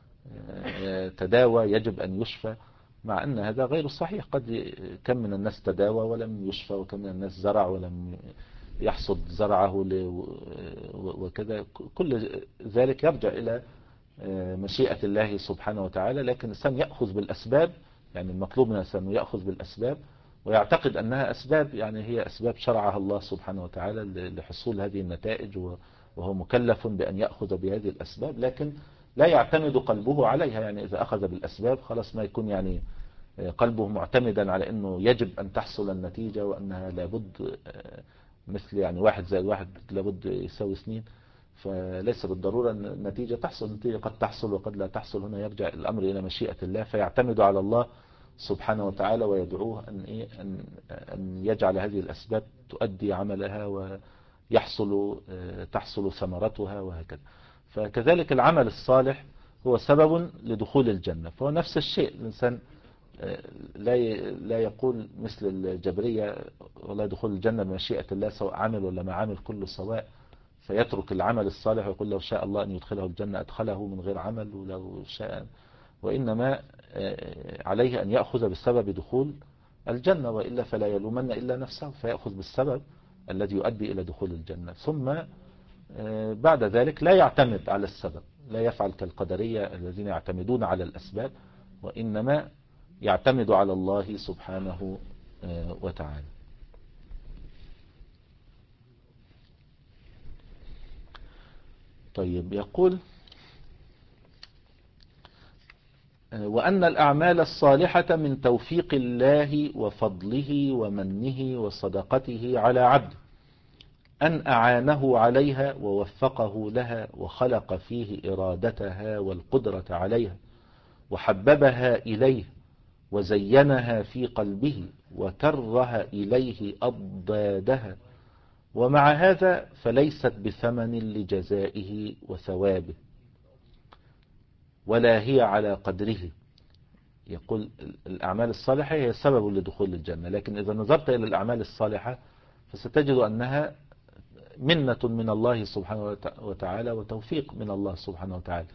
تداوى يجب أن يشفى، مع أن هذا غير صحيح. قد كم من الناس تداوى ولم يشفى، وكم من الناس زرع ولم يحصد زرعه وكذا، كل ذلك يرجع إلى مشيئة الله سبحانه وتعالى، لكن الإنسان يأخذ بالأسباب، يعني المطلوب من الإنسان يأخذ بالأسباب ويعتقد أنها أسباب، يعني هي أسباب شرعها الله سبحانه وتعالى لحصول هذه النتائج، وهو مكلف بأن يأخذ بهذه الأسباب، لكن لا يعتمد قلبه عليها. يعني إذا أخذ بالأسباب خلاص ما يكون يعني قلبه معتمدا على أنه يجب أن تحصل النتيجة وأنها لابد، مثل يعني واحد زائد واحد لابد يساوي اثنين، فليس بالضرورة أن النتيجة تحصل، النتيجة قد تحصل وقد لا تحصل. هنا يرجع الأمر إلى مشيئة الله، فيعتمد على الله سبحانه وتعالى ويدعوه أن, إيه أن, أن يجعل هذه الأسباب تؤدي عملها ويحصل تحصل ثمرتها وهكذا. فكذلك العمل الصالح هو سبب لدخول الجنة، فهو نفس الشيء. الإنسان لا لا يقول مثل الجبرية والله دخول الجنة بمشيئة الله سواء عمل ولا ما عمل كله سواء، فيترك العمل الصالح ويقول لو شاء الله أن يدخله الجنة أدخله من غير عمل ولو شاء، وإنما عليه أن يأخذ بالسبب دخول الجنة، وإلا فلا يلومن إلا نفسه، فيأخذ بالسبب الذي يؤدي إلى دخول الجنة، ثم بعد ذلك لا يعتمد على السبب، لا يفعل كالقدرية الذين يعتمدون على الأسباب، وإنما يعتمد على الله سبحانه وتعالى. طيب، يقول وأن الأعمال الصالحة من توفيق الله وفضله ومنه وصدقته على عبده، أن أعانه عليها ووفقه لها وخلق فيه إرادتها والقدرة عليها وحببها إليه وزينها في قلبه وكره إليه أضدادها، ومع هذا فليست بثمن لجزائه وثوابه ولا هي على قدره. يقول الأعمال الصالحة هي سبب لدخول الجنة، لكن إذا نظرت إلى الأعمال الصالحة فستجد أنها منة من الله سبحانه وتعالى وتوفيق من الله سبحانه وتعالى.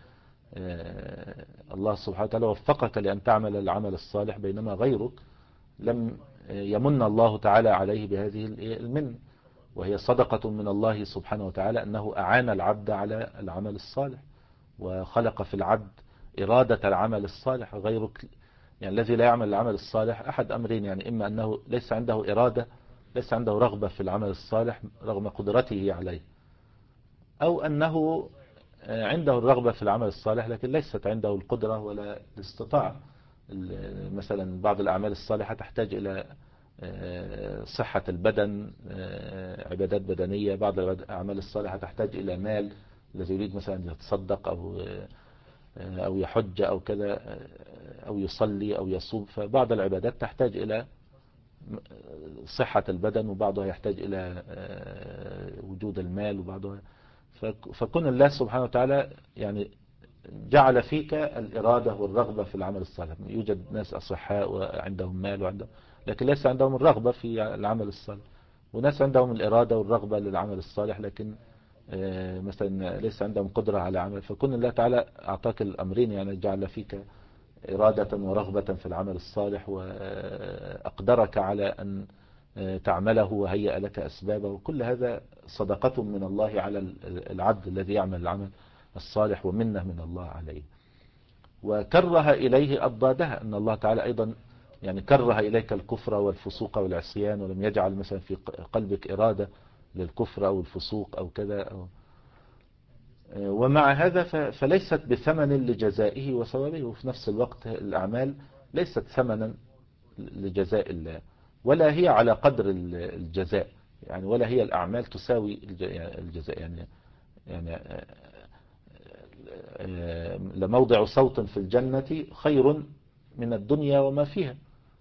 الله سبحانه وتعالى وفقك لأن تعمل العمل الصالح، بينما غيرك لم يمن الله تعالى عليه بهذه المنة، وهي صدقة من الله سبحانه وتعالى أنه أعان العبد على العمل الصالح، وخلق في العبد إرادة العمل الصالح. غير يعني الذي لا يعمل العمل الصالح أحد أمرين، يعني إما أنه ليس عنده إرادة، ليس عنده رغبة في العمل الصالح رغم قدرته عليه، أو أنه عنده الرغبة في العمل الصالح لكن ليست عنده القدرة ولا الاستطاعة. مثلا بعض الأعمال الصالحة تحتاج إلى صحة البدن، عبادات بدنية. بعض الأعمال الصالحة تحتاج إلى مال، الذي يريد مثلا يتصدق أو أو يحج أو كذا أو يصلي أو يصوم. فبعض العبادات تحتاج إلى صحة البدن، وبعضها يحتاج إلى وجود المال، وبعضها. فكون الله سبحانه وتعالى يعني جعل فيك الإرادة والرغبة في العمل الصالح. يوجد ناس أصحاء وعندهم مال وعندهم، لكن ليس عندهم الرغبة في العمل الصالح، وناس عندهم الإرادة والرغبة للعمل الصالح لكن مثلا ليس عندهم قدرة على عمل. فكون الله تعالى أعطاك الأمرين، يعني جعل فيك إرادة ورغبة في العمل الصالح، وأقدرك على أن تعمله وهيأ لك أسبابه، وكل هذا صدقة من الله على العبد الذي يعمل العمل الصالح، ومنه من الله عليه. وكره إليه أضدادها، أن الله تعالى أيضا يعني كره إليك الكفر والفسوق والعصيان، ولم يجعل مثلا في قلبك إرادة للكفر أو الفسوق أو كذا أو. ومع هذا فليست بثمن لجزائه وثوابه، وفي نفس الوقت الأعمال ليست ثمنا لجزاء الله، ولا هي على قدر الجزاء، يعني ولا هي الأعمال تساوي الجزاء. يعني يعني لموضع صوت في الجنة خير من الدنيا وما فيها.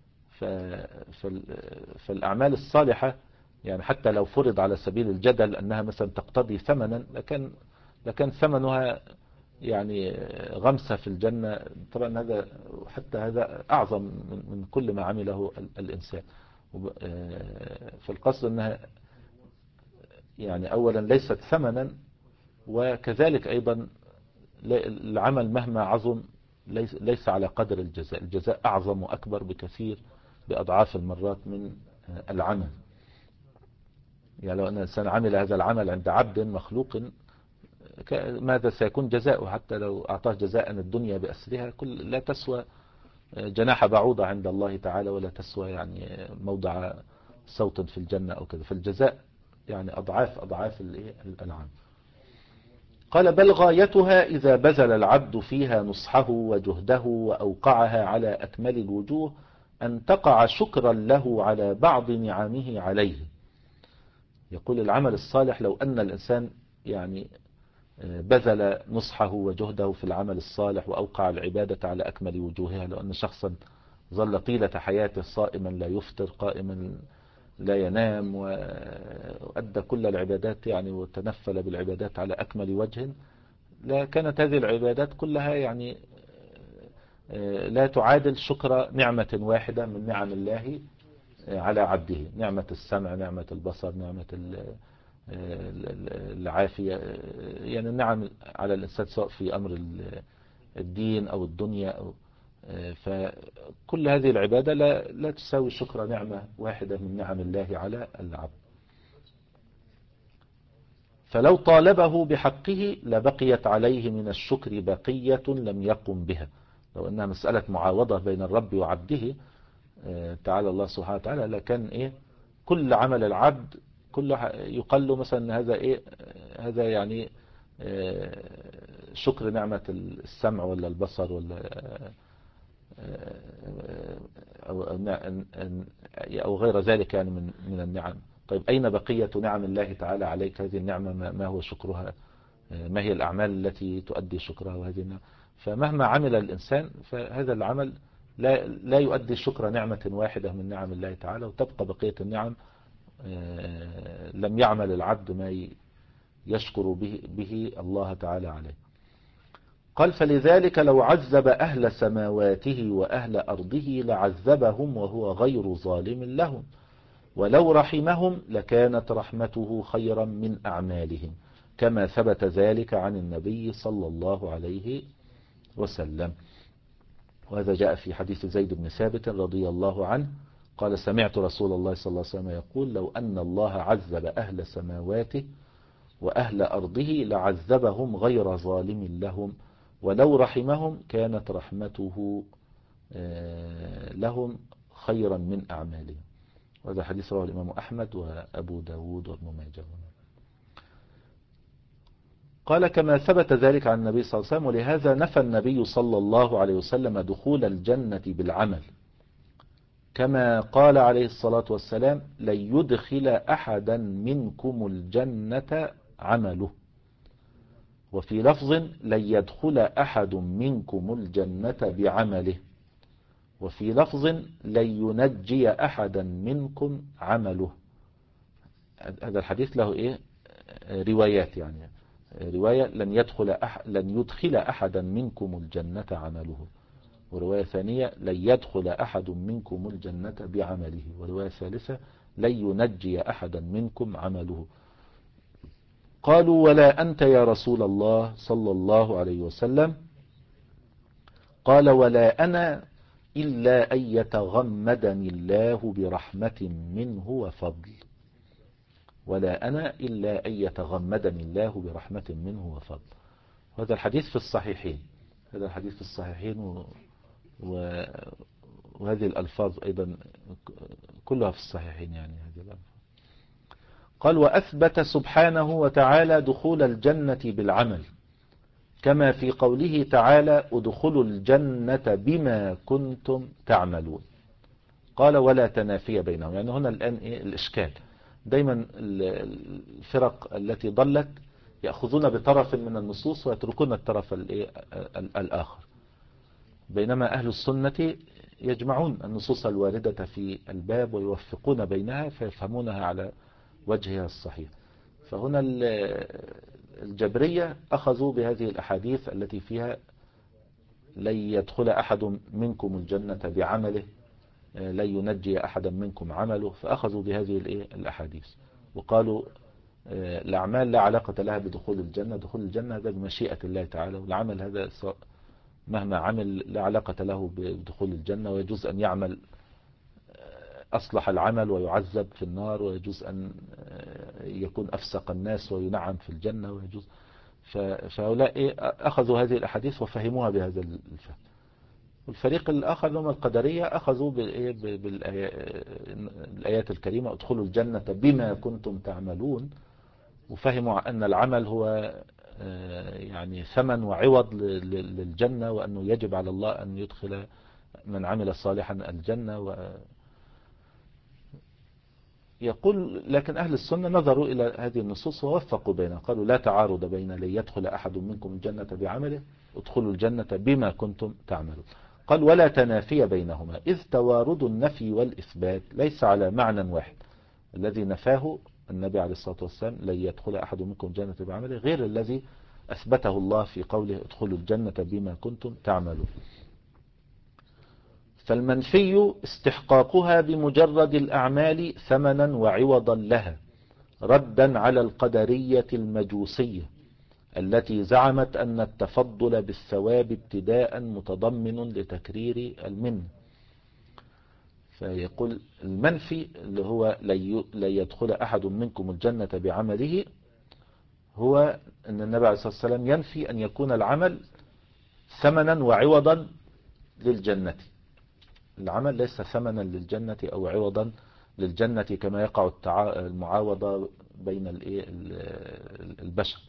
فالأعمال الصالحة يعني حتى لو فرض على سبيل الجدل أنها مثلا تقتضي ثمنا، لكن لكن ثمنها يعني غمسة في الجنة. طبعا هذا حتى هذا أعظم من كل ما عمله الإنسان. فالقصد أنها يعني أولا ليست ثمنا، وكذلك أيضا العمل مهما عظم ليس, ليس على قدر الجزاء. الجزاء أعظم وأكبر بكثير بأضعاف المرات من العمل. يعني لو أن الإنسان عمل هذا العمل عند عبد مخلوق، ماذا سيكون جزاؤه؟ حتى لو أعطاه جزاء الدنيا بأسرها كل لا تسوى جناح بعوضة عند الله تعالى، ولا تسوى يعني موضع صوت في الجنة أو كذا. فالجزاء يعني أضعاف أضعاف العمل. قال بل غايتها إذا بذل العبد فيها نصحه وجهده وأوقعها على أكمل الوجوه أن تقع شكرا له على بعض نعمه عليه. يقول العمل الصالح لو أن الإنسان يعني بذل نصحه وجهده في العمل الصالح وأوقع العبادة على أكمل وجوهها، لو أن شخصا ظل طيلة حياته صائما لا يفطر، قائما لا ينام، وأدى كل العبادات يعني وتنفل بالعبادات على أكمل وجه، لا كانت هذه العبادات كلها يعني لا تعادل شكر نعمة واحدة من نعم الله على عبده. نعمة السمع، نعمة البصر، نعمة العافية، يعني النعم على الإنسان سواء في أمر الدين أو الدنيا أو. فكل هذه العبادة لا, لا تساوي شكر نعمة واحدة من نعم الله على العبد. فلو طالبه بحقه لبقيت عليه من الشكر بقية لم يقم بها. لو أنها مسألة معاوضة بين الرب وعبده تعالى الله سبحانه وتعالى، لكن إيه كل عمل العبد كله يقال له مثلا هذا إيه هذا يعني شكر نعمة السمع ولا البصر ولا أو, أو غير ذلك يعني من من النعم. طيب أين بقية نعم الله تعالى عليك؟ هذه النعمة ما هو شكرها؟ ما هي الأعمال التي تؤدي شكرها؟ وهذه النعمة فمهما عمل الإنسان فهذا العمل لا لا يؤدي شكر نعمة واحدة من نعم الله تعالى، وتبقى بقية النعم لم يعمل العبد ما يشكر به, به الله تعالى عليه. قال فلذلك لو عذب أهل سماواته وأهل أرضه لعذبهم وهو غير ظالم لهم، ولو رحمهم لكانت رحمته خيرا من أعمالهم، كما ثبت ذلك عن النبي صلى الله عليه وسلم. وهذا جاء في حديث زيد بن ثابت رضي الله عنه قال سمعت رسول الله صلى الله عليه وسلم يقول لو أن الله عذب أهل سماواته وأهل أرضه لعذبهم غير ظالم لهم ولو رحمهم كانت رحمته لهم خيرا من أعمالهم. وهذا حديث رواه الإمام أحمد وأبو داود وابن ماجه. قال كما ثبت ذلك عن النبي صلى الله عليه وسلم ولهذا نفى النبي صلى الله عليه وسلم دخول الجنة بالعمل كما قال عليه الصلاة والسلام لن يدخل أحدا منكم الجنة عمله، وفي لفظ لن يدخل أحد منكم الجنة بعمله، وفي لفظ لن ينجي أحدا منكم عمله. هذا الحديث له إيه روايات، يعني رواية لن يدخل أح لن يدخل أحدا منكم الجنة عمله، ورواية ثانية لن يدخل أحد منكم الجنة بعمله، ورواية ثالثة لن ينجي أحدا منكم عمله. قالوا ولا أنت يا رسول الله صلى الله عليه وسلم؟ قال ولا أنا إلا أن يتغمدني الله برحمة منه وفضل، ولا أنا إلا أن يتغمدني الله برحمة منه وفضل. هذا الحديث في الصحيحين، هذا الحديث في الصحيحين و... و... وهذه الألفاظ أيضا كلها في الصحيحين، يعني هذه الألفاظ. قال وأثبت سبحانه وتعالى دخول الجنة بالعمل كما في قوله تعالى ادخلوا الجنة بما كنتم تعملون. قال ولا تنافي بينهم، يعني هنا الآن إيه الإشكال؟ دايما الفرق التي ضلت يأخذون بطرف من النصوص ويتركون الطرف الآخر، بينما أهل السنة يجمعون النصوص الواردة في الباب ويوفقون بينها فيفهمونها على وجهها الصحيح. فهنا الجبرية أخذوا بهذه الأحاديث التي فيها لن يدخل أحد منكم الجنة بعمله، لن ينجي أحدا منكم عمله، فأخذوا بهذه الأحاديث وقالوا الأعمال لا علاقة لها بدخول الجنة، دخول الجنة هذا بمشيئة الله تعالى، والعمل هذا مهما عمل لا علاقة له بدخول الجنة، ويجوز أن يعمل أصلح العمل ويعذب في النار، ويجوز أن يكون أفسق الناس وينعم في الجنة، ويجوز. فهؤلاء أخذوا هذه الأحاديث وفهموها بهذا الفهم. والفريق الآخر هم القدرية أخذوا بالآيات الكريمة ادخلوا الجنة بما كنتم تعملون، وفهموا أن العمل هو يعني ثمن وعوض للجنة، وأنه يجب على الله أن يدخل من عمل صالحا الجنة. و يقول لكن أهل السنة نظروا إلى هذه النصوص ووفقوا بينها، قالوا لا تعارض بين لن يدخل أحد منكم الجنة بعمله ادخلوا الجنة بما كنتم تعملون. قال ولا تنافي بينهما إذ توارد النفي والإثبات ليس على معنى واحد، الذي نفاه النبي عليه الصلاة والسلام لن يدخل أحد منكم الجنة بعمله غير الذي أثبته الله في قوله ادخلوا الجنة بما كنتم تعملون. فالمنفي استحقاقها بمجرد الأعمال ثمنا وعوضا لها، ردا على القدرية المجوسية التي زعمت أن التفضل بالثواب ابتداء متضمن لتكرير المنة. فيقول المنفي اللي هو لا يدخل أحد منكم الجنة بعمله هو أن النبي عليه الصلاة والسلام ينفي أن يكون العمل ثمنا وعوضا للجنة. العمل ليس ثمنا للجنة أو عوضا للجنة كما يقع المعاوضة بين البشر.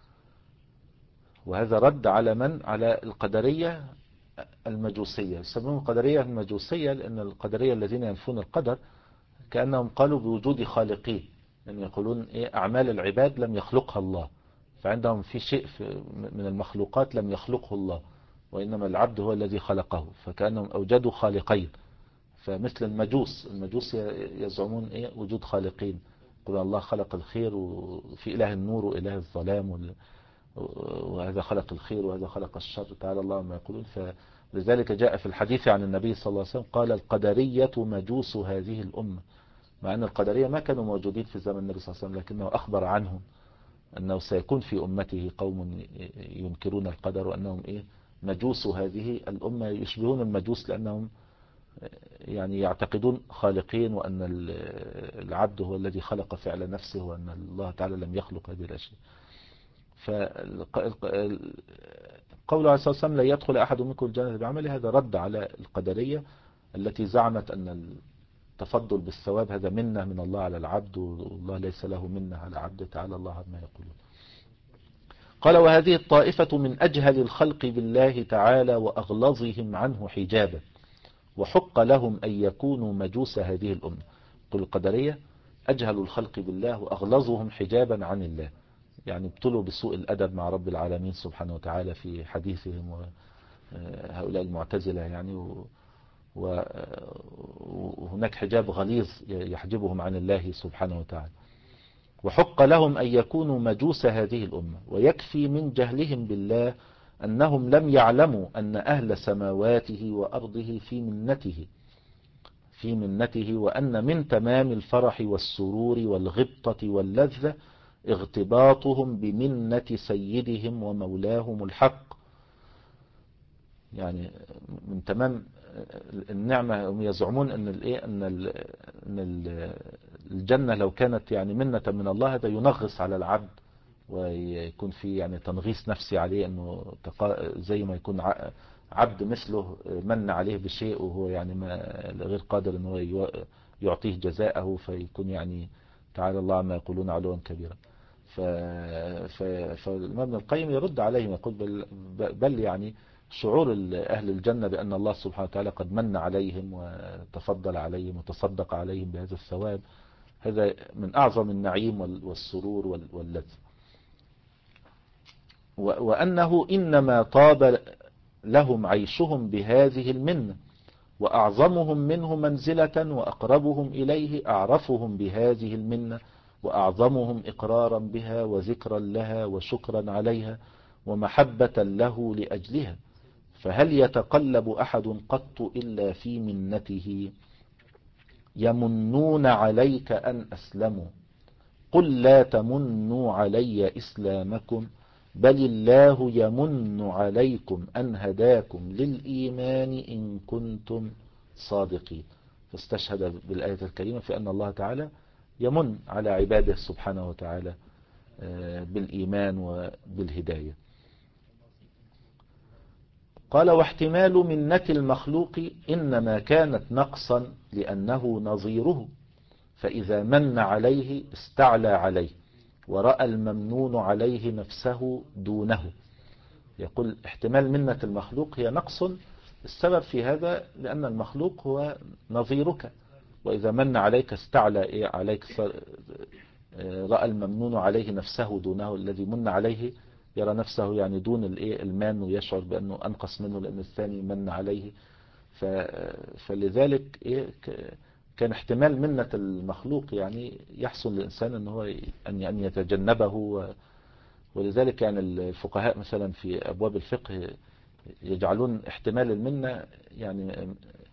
وهذا رد على من؟ على القدرية المجوسية. يسمون القدرية المجوسية لأن القدرية الذين ينفون القدر كأنهم قالوا بوجود خالقين، يعني يقولون إيه أعمال العباد لم يخلقها الله، فعندهم في شيء من المخلوقات لم يخلقه الله، وإنما العبد هو الذي خلقه، فكأنهم أوجدوا خالقين. فمثل المجوس، المجوس يزعمون إيه وجود خالقين، يقول الله خلق الخير وفي إله النور وإله الظلام، وهذا خلق الخير وهذا خلق الشر، تعالى الله ما يقولون. فلذلك جاء في الحديث عن النبي صلى الله عليه وسلم قال القدرية مجوس هذه الأمة، مع أن القدرية ما كانوا موجودين في زمن النبي صلى الله عليه وسلم، لكنه أخبر عنهم أنه سيكون في أمته قوم ينكرون القدر، وأنهم إيه مجوس هذه الأمة، يشبهون المجوس لأنهم يعني يعتقدون خالقين، وأن العبد هو الذي خلق فعل نفسه، وأن الله تعالى لم يخلق هذه الأشياء. فقول عليه الصلاة والسلام لا يدخل أحد منكم الجنة بعمله، هذا رد على القدرية التي زعمت أن التفضل بالثواب هذا منة من الله على العبد، والله ليس له منة على عبده، تعالى الله عما يقولون. قال وهذه الطائفة من أجهل الخلق بالله تعالى وأغلظهم عنه حجابا، وحق لهم أن يكونوا مجوس هذه الأمة. قل القدرية أجهل الخلق بالله وأغلظهم حجابا عن الله، يعني ابتلوا بسوء الأدب مع رب العالمين سبحانه وتعالى في حديثهم، وهؤلاء المعتزلة يعني، وهناك حجاب غليظ يحجبهم عن الله سبحانه وتعالى. وحق لهم أن يكونوا مجوس هذه الأمة، ويكفي من جهلهم بالله أنهم لم يعلموا أن أهل سماواته وأرضه في منته في منته وأن من تمام الفرح والسرور والغبطة واللذة اغتباطهم بمنة سيدهم ومولاهم الحق. يعني من تمام النعمة، هم يزعمون أن الإيه أن أن الجنة لو كانت يعني منة من الله، هذا ينغص على العبد، ويكون في يعني تنغيص نفسي عليه، أنه زي ما يكون عبد مثله من عليه بشيء وهو يعني ما غير قادر أنه يعطيه جزاءه، فيكون يعني تعالى الله عما يقولون علوا كبيرا. فالإمام ابن القيم يرد عليهم يقول بل, بل يعني شعور أهل الجنة بأن الله سبحانه وتعالى قد من عليهم وتفضل عليهم وتصدق عليهم بهذا الثواب، هذا من أعظم النعيم والسرور واللذة، وأنه إنما طاب لهم عيشهم بهذه المنة، وأعظمهم منه منزلة وأقربهم إليه أعرفهم بهذه المنة، وأعظمهم إقرارا بها وذكرا لها وشكرا عليها ومحبة له لأجلها. فهل يتقلب أحد قط إلا في منته؟ يمنون عليك أن أسلموا، قل لا تمنوا علي إسلامكم، بل الله يمن عليكم أن هداكم للإيمان إن كنتم صادقين. فاستشهد بالآية الكريمة في أن الله تعالى يمن على عباده سبحانه وتعالى بالإيمان وبالهداية. قال واحتمال منة المخلوق إنما كانت نقصا لأنه نظيره، فإذا من عليه استعلى عليه، ورأى الممنون عليه نفسه دونه. يقول احتمال منة المخلوق هي نقص، السبب في هذا لأن المخلوق هو نظيرك، وإذا من عليك استعلى عليك، رأى الممنون عليه نفسه دونه، الذي من عليه يرى نفسه يعني دون المان، ويشعر بأنه أنقص منه لأن الثاني من عليه. فلذلك كان احتمال منة المخلوق يعني يحصل للإنسان أن هو أن يتجنبه. ولذلك يعني الفقهاء مثلا في أبواب الفقه يجعلون احتمال المنة يعني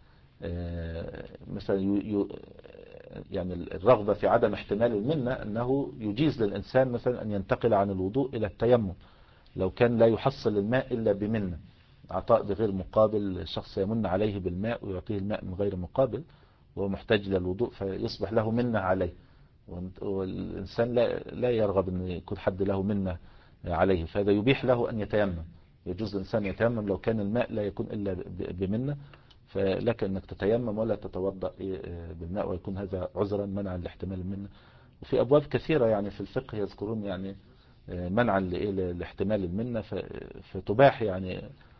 مثلا يعني الرغبة في عدم احتمال المنة أنه يجيز للإنسان مثلا أن ينتقل عن الوضوء إلى التيمم لو كان لا يحصل الماء إلا بمنة، عطاء بغير مقابل، الشخص يمن عليه بالماء ويعطيه الماء من غير مقابل وهو محتاج للوضوء، فيصبح له منة عليه، والإنسان لا لا يرغب أن يكون حد له منة عليه، فهذا يبيح له أن يتيمم. يجوز الإنسان يتيمم لو كان الماء لا يكون إلا بمنة، فلك أنك تتيمم ولا تتوضأ بالماء، ويكون هذا عذرا منعا لاحتمال المنة. وفي أبواب كثيرة يعني في الفقه يذكرون يعني منعا لاحتمال المنة، فتباح يعني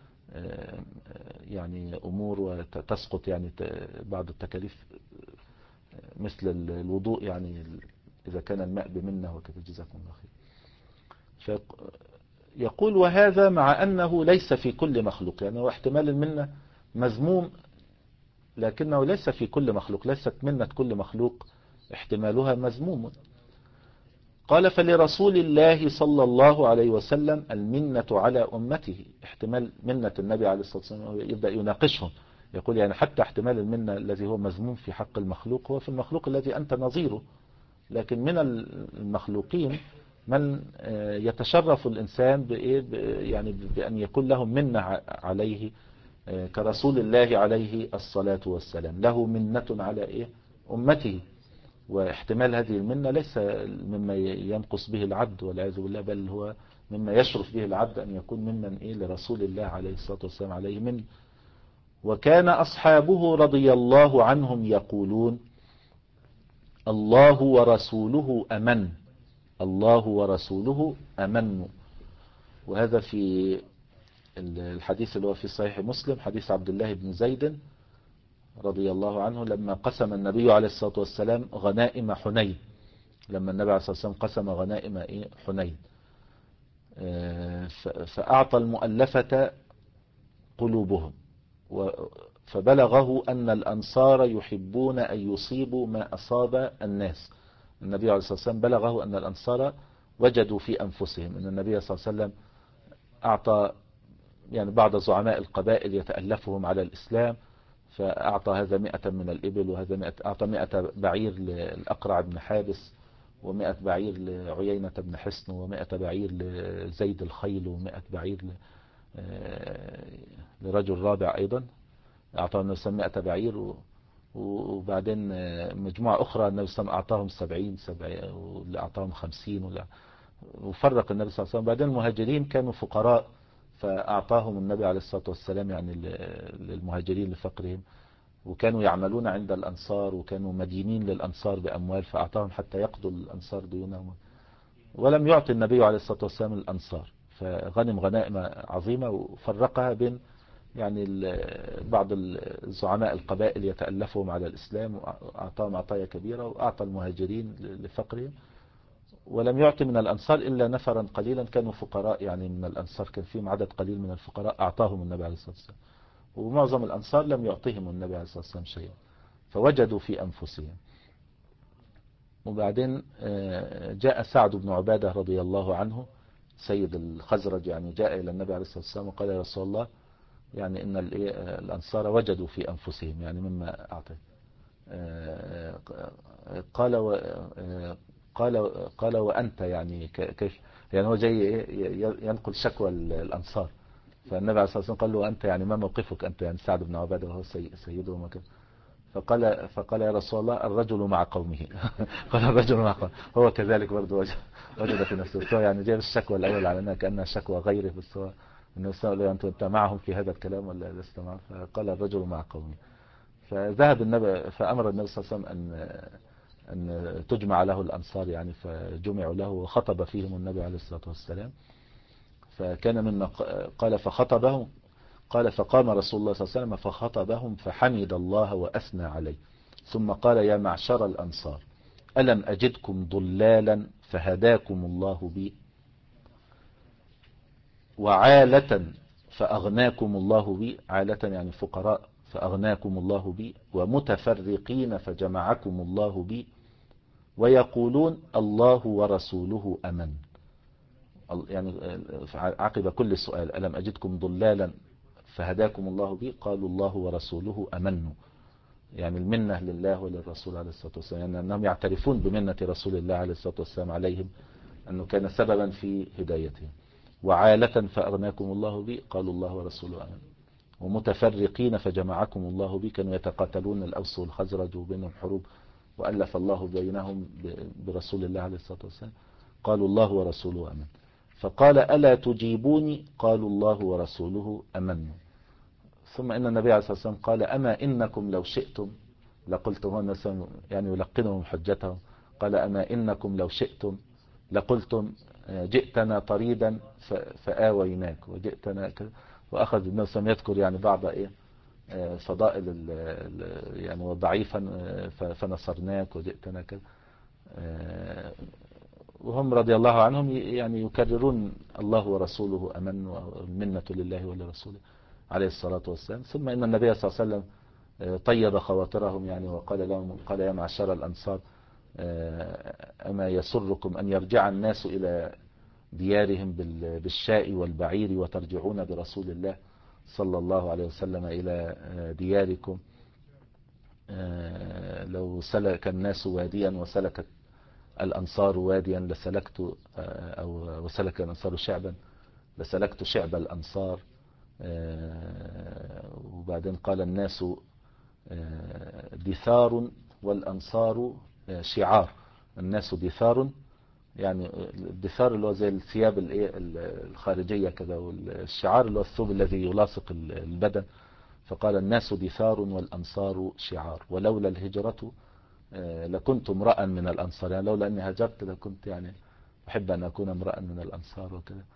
يعني أمور وتسقط يعني بعض التكاليف مثل الوضوء يعني إذا كان الماء بمنة وكذا. جزاكم الله خير. يقول وهذا مع أنه ليس في كل مخلوق، يعني هو احتمال المنة مذموم لكنه ليس في كل مخلوق، ليست منة كل مخلوق احتمالها مذموم. قال فلرسول الله صلى الله عليه وسلم المنة على أمته، احتمال منة النبي عليه الصلاة والسلام يبدأ يناقشهم، يقول يعني حتى احتمال المنة الذي هو مذموم في حق المخلوق هو في المخلوق الذي أنت نظيره، لكن من المخلوقين من يتشرف الإنسان بإيه يعني بأن يكون لهم منة عليه كرسول الله عليه الصلاة والسلام، له منة على إيه أمته، واحتمال هذه المنة ليس مما ينقص به العبد والعياذ بالله، بل هو مما يشرف به العبد أن يكون ممن إيه لرسول الله عليه الصلاة والسلام عليه منه. وكان أصحابه رضي الله عنهم يقولون: الله ورسوله أمن، الله ورسوله أمن. وهذا في الحديث اللي هو في صحيح مسلم، حديث عبد الله بن زيد رضي الله عنه لما قسم النبي عليه الصلاة والسلام غنائم حنين، لما النبي عليه الصلاة والسلام قسم غنائم إيه حنين، فأعطى المؤلفة قلوبهم، فبلغه أن الأنصار يحبون أن يصيبوا ما أصاب الناس. النبي عليه الصلاة والسلام بلغه أن الأنصار وجدوا في أنفسهم أن النبي صلى الله عليه وسلم أعطى يعني بعض زعماء القبائل يتألفهم على الإسلام، فأعطى هذا مئة من الإبل، وهذا مئة، أعطى مئة بعير للأقرع بن حابس، ومئة بعير لعيينة بن حصن، ومئة بعير لزيد الخيل، ومئة بعير لرجل رابع أيضا أعطاه النبي صلى الله عليه وسلم مئة بعير، وبعدين مجموعة أخرى النبي صلى الله عليه وسلم أعطاهم سبعين سبعين، واللي أعطاهم خمسين، وفرق النبي صلى الله عليه وسلم. بعدين المهاجرين كانوا فقراء، فأعطاهم النبي عليه الصلاة والسلام يعني للمهاجرين لفقرهم، وكانوا يعملون عند الأنصار، وكانوا مدينين للأنصار بأموال، فأعطاهم حتى يقضوا الأنصار ديونهم. ولم يعطي النبي عليه الصلاة والسلام الأنصار، فغنم غنائم عظيمة وفرقها بين يعني بعض الزعماء القبائل يتألفهم على الإسلام، وأعطاهم عطايا كبيرة، وأعطى المهاجرين لفقرهم. ولم يعطي من الأنصار إلا نفرا قليلا كانوا فقراء، يعني من الأنصار كان فيهم عدد قليل من الفقراء أعطاهم النبي عليه الصلاة والسلام، ومعظم الأنصار لم يعطيهم النبي عليه الصلاة والسلام شيئا، فوجدوا في أنفسهم. وبعدين جاء سعد بن عبادة رضي الله عنه سيد الخزرج، يعني جاء إلى النبي عليه الصلاة والسلام وقال: يا رسول الله، يعني إن الأنصار وجدوا في أنفسهم يعني مما أعطيت. قال و قال قال وأنت يعني كيف، يعني هو جاي ينقل شكوى الأنصار، فالنبي عليه الصلاة والسلام قال له: وأنت يعني ما موقفك أنت، يعني سعد بن عبادة وهو سيدهم وكذا. فقال فقال يا رسول الله: الرجل مع قومه. قال: الرجل مع قومه. هو كذلك برضه وجد, وجد في نفسه، يعني جاء الشكوى الأول على أنها كأنها شكوى غيره، بس هو النبي صلى الله عليه وسلم: أنت معهم في هذا الكلام ولا لست معهم؟ فقال: الرجل مع قومه. فذهب النبي، فأمر النبي صلى الله عليه وسلم أن أن تجمع له الأنصار، يعني فجمعوا له وخطب فيهم النبي عليه الصلاة والسلام. فكان من قال فخطبهم، قال فقام رسول الله صلى الله عليه وسلم فخطبهم فحمد الله وأثنى عليه، ثم قال: يا معشر الأنصار، ألم أجدكم ضلالا فهداكم الله بي، وعالة فأغناكم الله بي، عالة يعني فقراء فأغناكم الله بي، ومتفرقين فجمعكم الله بي، ويقولون الله ورسوله أمن. يعني عقب كل سؤال: ألم أجدكم ضلالا فهداكم الله بي، قالوا: الله ورسوله أمن، يعني المنة لله وللرسول عليه الصلاة والسلام، يعني أنهم يعترفون بمنة رسول الله عليه الصلاة والسلام عليهم، أنه كان سببا في هدايتهم. وعالة فأغناكم الله بي، قالوا: الله ورسوله أمن. ومتفرقين فجمعكم الله بي، كانوا يتقاتلون الأوس والخزرج وبينهم حروب، وألف الله بينهم برسول الله عليه الصلاة والسلام، قالوا: الله ورسوله أمن. فقال: ألا تجيبوني؟ قالوا: الله ورسوله أمن. ثم إن النبي عليه الصلاة والسلام قال: أما إنكم لو شئتم لقلتم، هو يعني يلقنهم حجتهم، قال: أما إنكم لو شئتم لقلتم جئتنا طريدا فآويناك، وجئتنا كذا. وأخذ النبي صلى الله عليه وسلم يذكر يعني بعض إيه فضائل يعني وضعيفا فنصرناك وجئتنا كذا، وهم رضي الله عنهم يعني يكررون الله ورسوله أمن، والمنة لله ولرسوله عليه الصلاة والسلام. ثم إن النبي صلى الله عليه وسلم طيب خواطرهم، يعني وقال لهم، قال: يا معشر الأنصار، أما يسركم أن يرجع الناس إلى ديارهم بالشاء والبعير، وترجعون برسول الله صلى الله عليه وسلم إلى دياركم؟ لو سلك الناس واديا وسلكت الأنصار واديا لسلكت، أو وسلك الأنصار شعبا لسلكت شعب الأنصار. وبعدين قال الناس دثار والأنصار شعار. الناس دثار يعني الدثار اللي هو زي الثياب الخارجية كذا، والشعار اللي هو الثوب الذي يلاصق البدن. فقال الناس دثار والأنصار شعار، ولولا الهجرة لكنت امرأ من الأنصار، يعني لولا أني هاجرت لكنت يعني أحب أن أكون امرأ من الأنصار وكذا.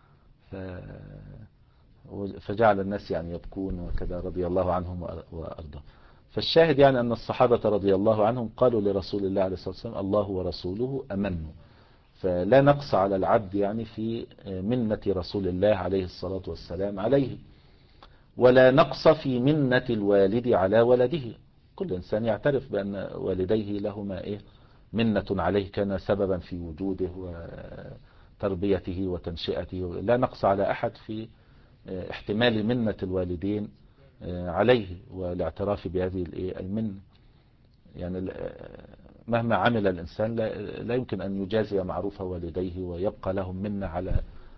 فجعل الناس يعني يبكون وكذا رضي الله عنهم وأرضاهم. فالشاهد يعني أن الصحابة رضي الله عنهم قالوا لرسول الله عليه الصلاة والسلام الله ورسوله أمنوا. فلا نقص على العبد يعني في منة رسول الله عليه الصلاة والسلام عليه، ولا نقص في منة الوالد على ولده. كل إنسان يعترف بأن والديه لهما إيه منة عليه، كان سببا في وجوده وتربيته وتنشئته. لا نقص على أحد في احتمال منة الوالدين عليه والاعتراف بهذه المنة. يعني مهما عمل الإنسان لا يمكن أن يجازي معروف والديه ويبقى لهم منة على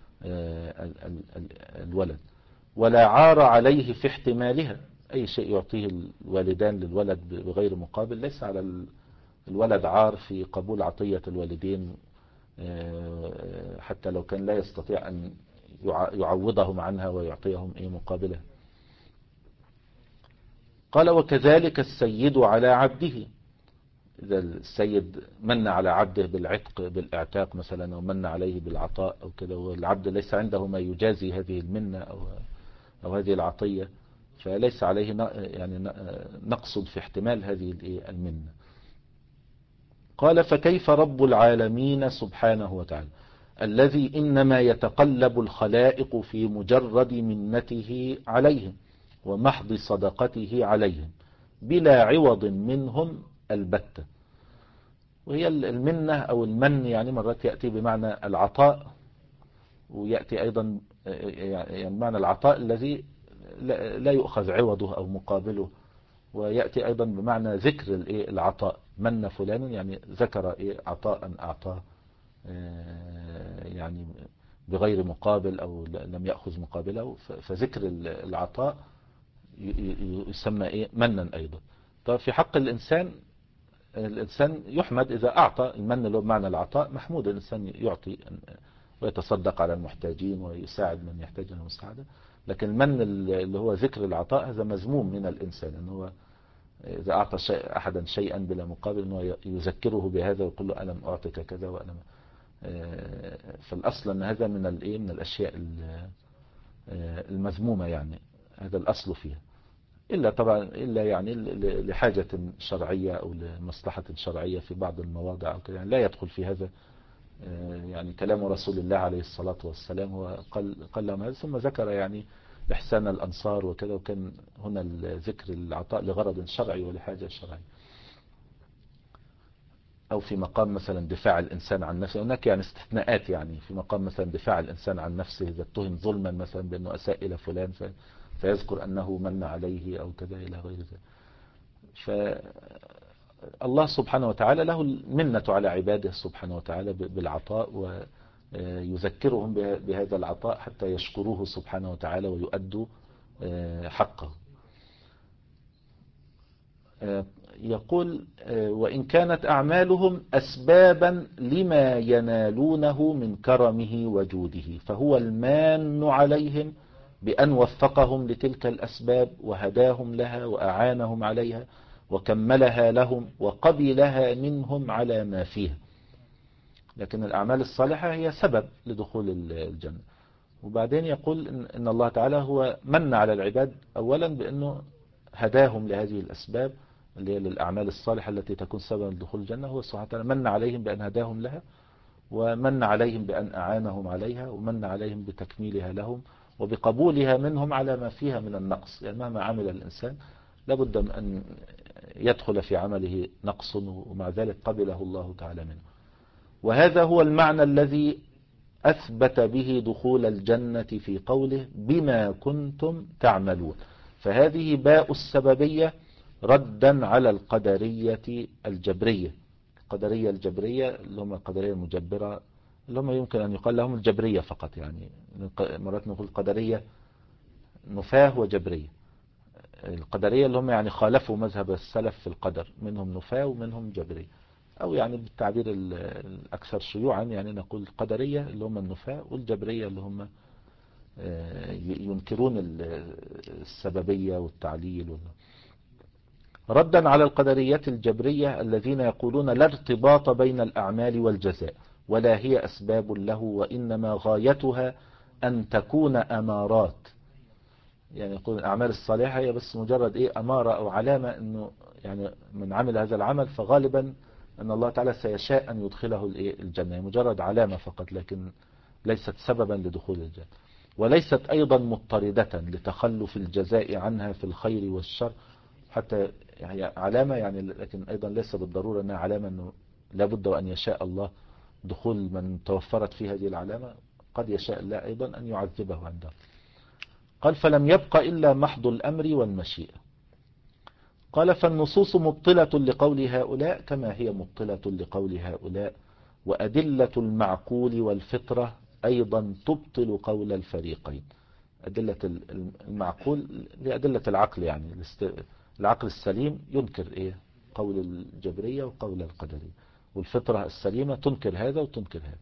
الولد. ولا عار عليه في احتمالها. أي شيء يعطيه الوالدان للولد بغير مقابل ليس على الولد عار في قبول عطية الوالدين، حتى لو كان لا يستطيع أن يعوضهم عنها ويعطيهم ايه مقابلها. قال وكذلك السيد على عبده. إذا السيد من على عبده بالعتق بالاعتاق مثلا، أو من عليه بالعطاء أو كده، والعبد ليس عنده ما يجازي هذه المنة أو أو هذه العطية، فليس عليه يعني نقص في احتمال هذه المنة. قال فكيف رب العالمين سبحانه وتعالى الذي إنما يتقلب الخلائق في مجرد منته عليهم ومحض صدقته عليهم بلا عوض منهم البتة. وهي المنة أو المن يعني مرات يأتي بمعنى العطاء، ويأتي أيضا يعني معنى العطاء الذي لا يؤخذ عوضه أو مقابله، ويأتي أيضا بمعنى ذكر العطاء. من فلان يعني ذكر عطاء أعطاه يعني بغير مقابل أو لم يأخذ مقابله، فذكر العطاء يسمى إيه منا أيضا. طيب في حق الإنسان، الإنسان يحمد إذا أعطى. المن له بمعنى العطاء محمود، الإنسان يعطي ويتصدق على المحتاجين ويساعد من يحتاج المساعدة. لكن المن اللي هو ذكر العطاء هذا مذموم من الإنسان، أنه هو إذا أعطى شيء أحدا شيئا بلا مقابل أنه يذكره بهذا ويقول له ألم أعطيك كذا وأنا. فالأصل أن هذا من الإيه من الأشياء المذمومة، يعني هذا الأصل فيها، إلا طبعا إلا يعني لحاجة شرعية أو لمصلحة شرعية في بعض المواضع أو كده، يعني لا يدخل في هذا. يعني كلام رسول الله عليه الصلاة والسلام هو قال قال ما ثم ذكر يعني إحسان الأنصار وكذا، وكان هنا ذكر العطاء لغرض شرعي ولحاجة شرعية، أو في مقام مثلا دفاع الإنسان عن نفسه. هناك يعني استثناءات، يعني في مقام مثلا دفاع الإنسان عن نفسه إذا اتهم ظلما مثلا بأنه أساء إلى فلان فيذكر أنه من عليه أو كذا إلى غير ذلك. فالله سبحانه وتعالى له المنة على عباده سبحانه وتعالى بالعطاء، ويذكرهم بهذا العطاء حتى يشكروه سبحانه وتعالى ويؤدوا حقه. يقول وإن كانت أعمالهم أسبابا لما ينالونه من كرمه وجوده، فهو المان عليهم بأن وفقهم لتلك الأسباب وهداهم لها وأعانهم عليها وكملها لهم وقبلها منهم على ما فيها. لكن الأعمال الصالحة هي سبب لدخول الجنة. وبعدين يقول إن الله تعالى هو من على العباد أولا بأنه هداهم لهذه الأسباب اللي هي للأعمال الصالحة التي تكون سببا لدخول الجنة. هو سبحانه وتعالى من عليهم بأن هداهم لها، ومن عليهم بأن أعانهم عليها، ومن عليهم بتكميلها لهم وبقبولها منهم على ما فيها من النقص. يعني مهما عمل الإنسان لابد من أن يدخل في عمله نقص، ومع ذلك قبله الله تعالى منه. وهذا هو المعنى الذي أثبت به دخول الجنة في قوله بما كنتم تعملون. فهذه باء السببية ردا على القدرية الجبرية. القدرية الجبرية اللي هم القدرية المجبرة، اللي هم يمكن أن يقال لهم الجبرية فقط. يعني مرات نقول قدرية نفاه وجبرية. القدرية اللي هم يعني خالفوا مذهب السلف في القدر، منهم نفاه ومنهم جبرية، أو يعني بالتعبير الأكثر شيوعا يعني نقول القدرية اللي هم النفاه، والجبرية اللي هم ينكرون السببية والتعليل. ردا على القدرية الجبرية الذين يقولون لا ارتباط بين الأعمال والجزاء، ولا هي أسباب له، وإنما غايتها أن تكون أمارات. يعني يقول الأعمال الصالحة هي بس مجرد إيه أمارة أو علامة أنه يعني من عمل هذا العمل فغالبا أن الله تعالى سيشاء أن يدخله الجنة، مجرد علامة فقط، لكن ليست سببا لدخول الجنة، وليست أيضا مضطردة لتخلف الجزاء عنها في الخير والشر. حتى هي علامة يعني، لكن أيضا ليس بالضرورة أنها علامة أنه لابد وأن يشاء الله دخول من توفرت في هذه العلامة، قد يشاء الله أيضا أن يعذبه عنده. قال فلم يبق إلا محض الأمر والمشيئة. قال فالنصوص مبطلة لقول هؤلاء كما هي مبطلة لقول هؤلاء، وأدلة المعقول والفطرة أيضا تبطل قول الفريقين. أدلة المعقول لأدلة العقل، يعني العقل السليم ينكر إيه قول الجبرية وقول القدرية، والفطرة السليمة تنكر هذا وتنكر هذا.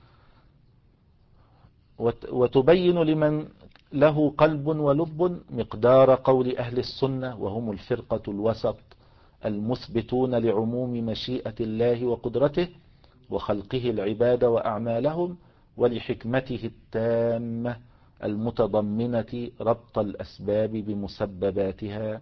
وتبين لمن له قلب ولب مقدار قول أهل السنة، وهم الفرقة الوسط المثبتون لعموم مشيئة الله وقدرته وخلقه العباد وأعمالهم، ولحكمته التامة المتضمنة ربط الأسباب بمسبباتها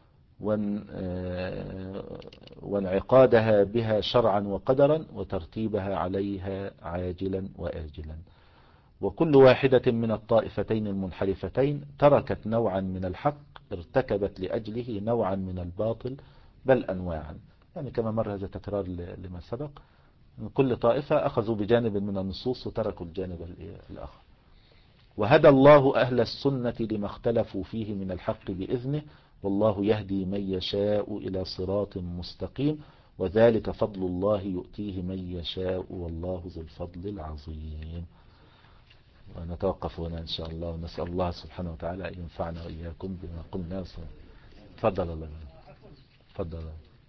وانعقادها بها شرعا وقدرا وترتيبها عليها عاجلا وآجلا. وكل واحدة من الطائفتين المنحرفتين تركت نوعا من الحق ارتكبت لأجله نوعا من الباطل، بل أنواعا. يعني كما مر هذا تكرار لما سبق، من كل طائفة أخذوا بجانب من النصوص وتركوا الجانب الآخر. وهدى الله أهل السنة لما اختلفوا فيه من الحق بإذنه، والله يهدي من يشاء إلى صراط مستقيم، وذلك فضل الله يؤتيه من يشاء والله ذو الفضل العظيم. ونتوقف هنا إن شاء الله، ونسأل الله سبحانه وتعالى أن ينفعنا وإياكم بما قلنا. تفضل الله. تفضل.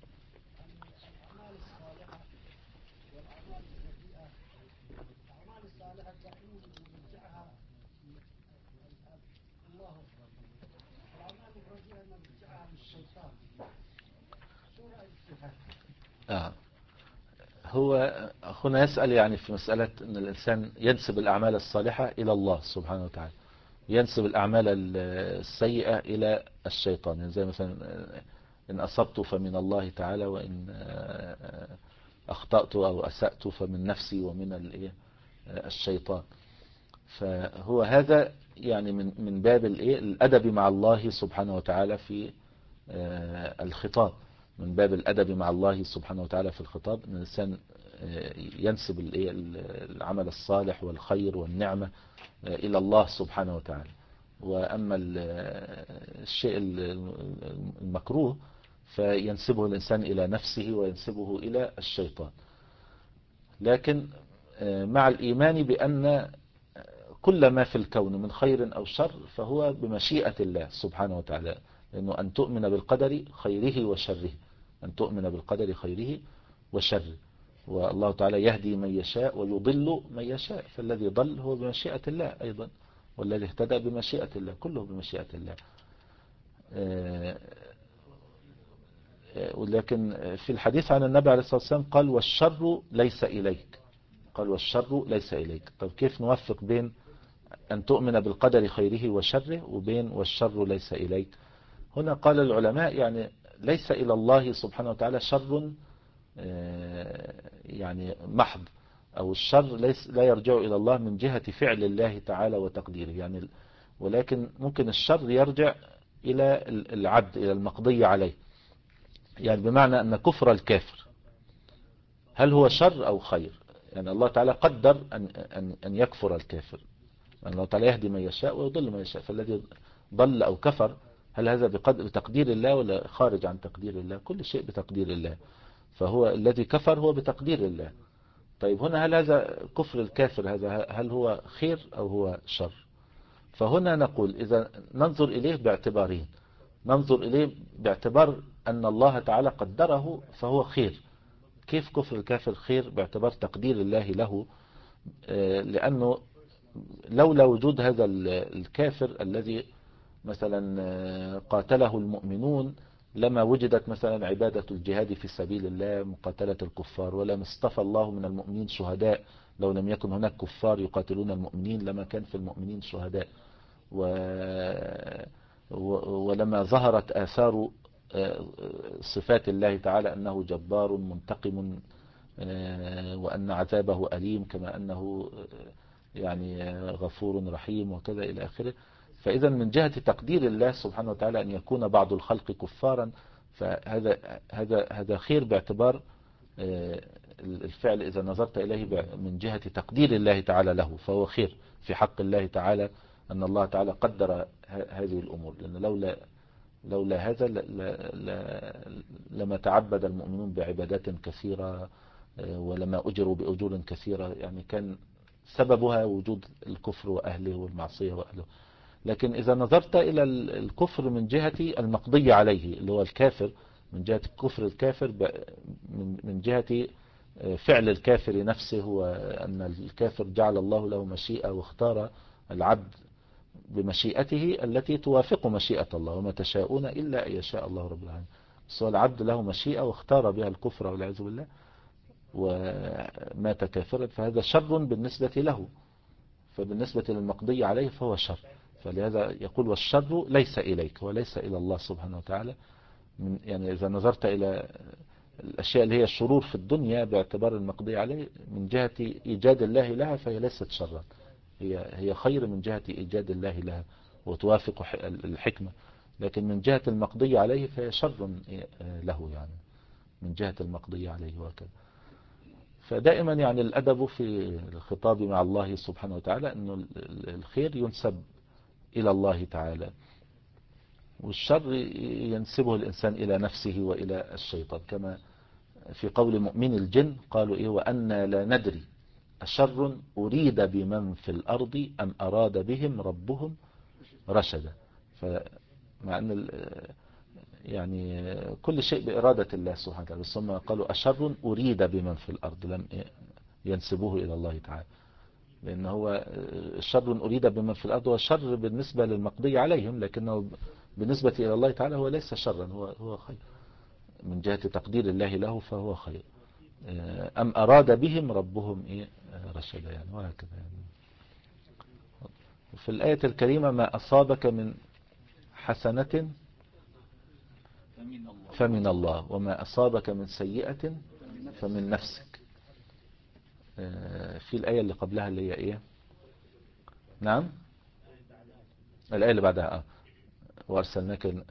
آه. هو أخونا يسأل يعني في مسألة أن الإنسان ينسب الأعمال الصالحة إلى الله سبحانه وتعالى، ينسب الأعمال السيئة إلى الشيطان. يعني زي مثلا إن أصبت فمن الله تعالى، وإن أخطأت أو أسأت فمن نفسي ومن الشيطان. فهو هذا يعني من من باب الأدب مع الله سبحانه وتعالى في الخطاب، من باب الأدب مع الله سبحانه وتعالى في الخطاب، أن الإنسان ينسب العمل الصالح والخير والنعمة إلى الله سبحانه وتعالى. وأما الشيء المكروه فينسبه الإنسان إلى نفسه وينسبه إلى الشيطان. لكن مع الإيمان بأن كل ما في الكون من خير أو شر فهو بمشيئة الله سبحانه وتعالى، لأنه أن تؤمن بالقدر خيره وشره، أن تؤمن بالقدر خيره وشره. والله تعالى يهدي من يشاء ويضل من يشاء، فالذي ضل هو بمشيئة الله أيضا، والذي اهتدى بمشيئة الله، كله بمشيئة الله. ولكن في الحديث عن النبي عليه الصلاة والسلام قال والشر ليس إليك، قال والشر ليس إليك. طب كيف نوفق بين أن تؤمن بالقدر خيره وشره وبين والشر ليس إليك؟ هنا قال العلماء يعني ليس إلى الله سبحانه وتعالى شر يعني محض، أو الشر ليس لا يرجع إلى الله من جهة فعل الله تعالى وتقديره يعني، ولكن ممكن الشر يرجع إلى العبد، إلى المقضي عليه. يعني بمعنى أن كفر الكافر هل هو شر أو خير؟ يعني الله تعالى قدر أن أن أن يكفر الكافر، أن الله تعالى يهدي من يشاء ويضل من يشاء، فالذي ضل أو كفر هل هذا بتقدير الله ولا خارج عن تقدير الله؟ كل شيء بتقدير الله، فهو الذي كفر هو بتقدير الله. طيب هنا هل هذا كفر الكافر هذا هل هو خير أو هو شر؟ فهنا نقول إذا ننظر إليه باعتبارين: ننظر إليه باعتبار أن الله تعالى قدره فهو خير. كيف كفر الكافر خير؟ باعتبار تقدير الله له، لأنه لولا وجود هذا الكافر الذي مثلا قاتله المؤمنون لما وجدت مثلا عبادة الجهاد في سبيل الله، مقاتلة الكفار، ولم اصطفى الله من المؤمنين شهداء. لو لم يكن هناك كفار يقاتلون المؤمنين لما كان في المؤمنين شهداء. و... ولما ظهرت آثار صفات الله تعالى أنه جبار منتقم، وأن عذابه أليم، كما أنه يعني غفور رحيم وكذا إلى آخره. فإذا من جهة تقدير الله سبحانه وتعالى أن يكون بعض الخلق كفارا، فهذا هذا هذا خير باعتبار الفعل. إذا نظرت إليه من جهة تقدير الله تعالى له فهو خير في حق الله تعالى، أن الله تعالى قدر هذه الأمور. لأن لولا لولا هذا لما تعبد المؤمنون بعبادات كثيرة ولما أجروا بأجور كثيرة، يعني كان سببها وجود الكفر وأهله والمعصية وأهله. لكن إذا نظرت إلى الكفر من جهة المقضي عليه اللي هو الكافر، من جهة كفر الكافر من جهة فعل الكافر نفسه، وأن الكافر جعل الله له مشيئة واختار العبد بمشيئته التي توافق مشيئة الله، وما تشاءون إلا أن يشاء الله رب العالمين. بس هو العبد له مشيئة واختار بها الكفر والعياذ بالله ومات كافرا، فهذا شر بالنسبة له. فبالنسبة للمقضي عليه فهو شر. فلهذا يقول والشر ليس إليك وليس إلى الله سبحانه وتعالى. من يعني إذا نظرت إلى الأشياء اللي هي الشرور في الدنيا باعتبار المقضي عليه من جهة إيجاد الله لها فهي ليست شرا، هي هي خير من جهة إيجاد الله لها وتوافق الحكمة. لكن من جهة المقضي عليه فهي شر له، يعني من جهة المقضي عليه وكذا. فدائما يعني الأدب في الخطاب مع الله سبحانه وتعالى أنه الخير ينسب إلى الله تعالى، والشر ينسبه الإنسان إلى نفسه وإلى الشيطان، كما في قول مؤمن الجن قالوا إيه: وأنا لا ندري أشر أريد بمن في الأرض أم أراد بهم ربهم رشدا. فمع أن يعني كل شيء بإرادة الله سبحانه وتعالى، ثم قالوا أشر أريد بمن في الأرض، لم ينسبوه إلى الله تعالى، لأن هو شر أريد بمن في الأرض هو شر بالنسبة للمقضي عليهم، لكنه بالنسبة إلى الله تعالى هو ليس شرا، هو هو خير من جهة تقدير الله له فهو خير. أم أراد بهم ربهم إيه رشدا، يعني وهكذا. يعني في الآية الكريمة: ما أصابك من حسنة فمن الله وما أصابك من سيئة فمن نفسك. في الآية اللي قبلها اللي هي إيه؟ نعم، الآية اللي بعدها آه. وأرسلناك آه.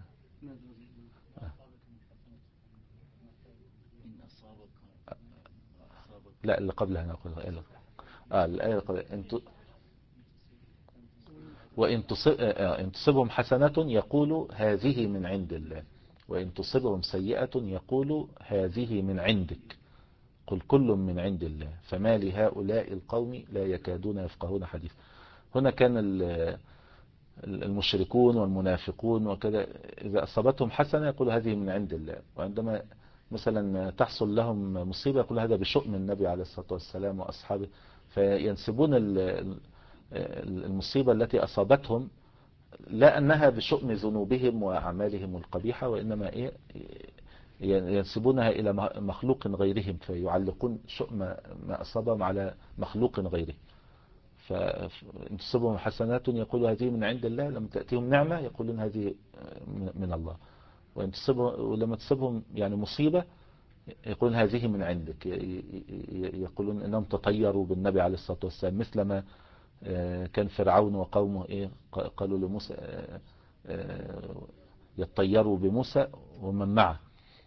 لا، اللي قبلها نقول الآية آه الآية اللي قبلها انت وإن تصب إن تصبهم حسنة يقول هذه من عند الله، وإن تصبهم سيئة يقول هذه من عندك، قل كل من عند الله فما لهؤلاء القوم لا يكادون يفقهون حديثا. هنا كان المشركون والمنافقون وكذا إذا أصابتهم حسنة يقول هذه من عند الله، وعندما مثلا تحصل لهم مصيبة يقول هذا بشؤم النبي عليه الصلاة والسلام وأصحابه، فينسبون المصيبة التي أصابتهم لا أنها بشؤم ذنوبهم وأعمالهم القبيحة، وإنما إيه ينسبونها إلى مخلوق غيرهم، فيعلقون شؤم ما أصابهم على مخلوق غيره. فإن تصبهم حسنات يقول هذه من عند الله، لما تأتيهم نعمة يقولون هذه من الله، وإن تصبهم ولما تصبهم يعني مصيبة يقولون هذه من عندك، يقولون إنهم تطيروا بالنبي عليه الصلاة والسلام، مثلما كان فرعون وقومه إيه قالوا لموسى يطيروا بموسى ومن معه،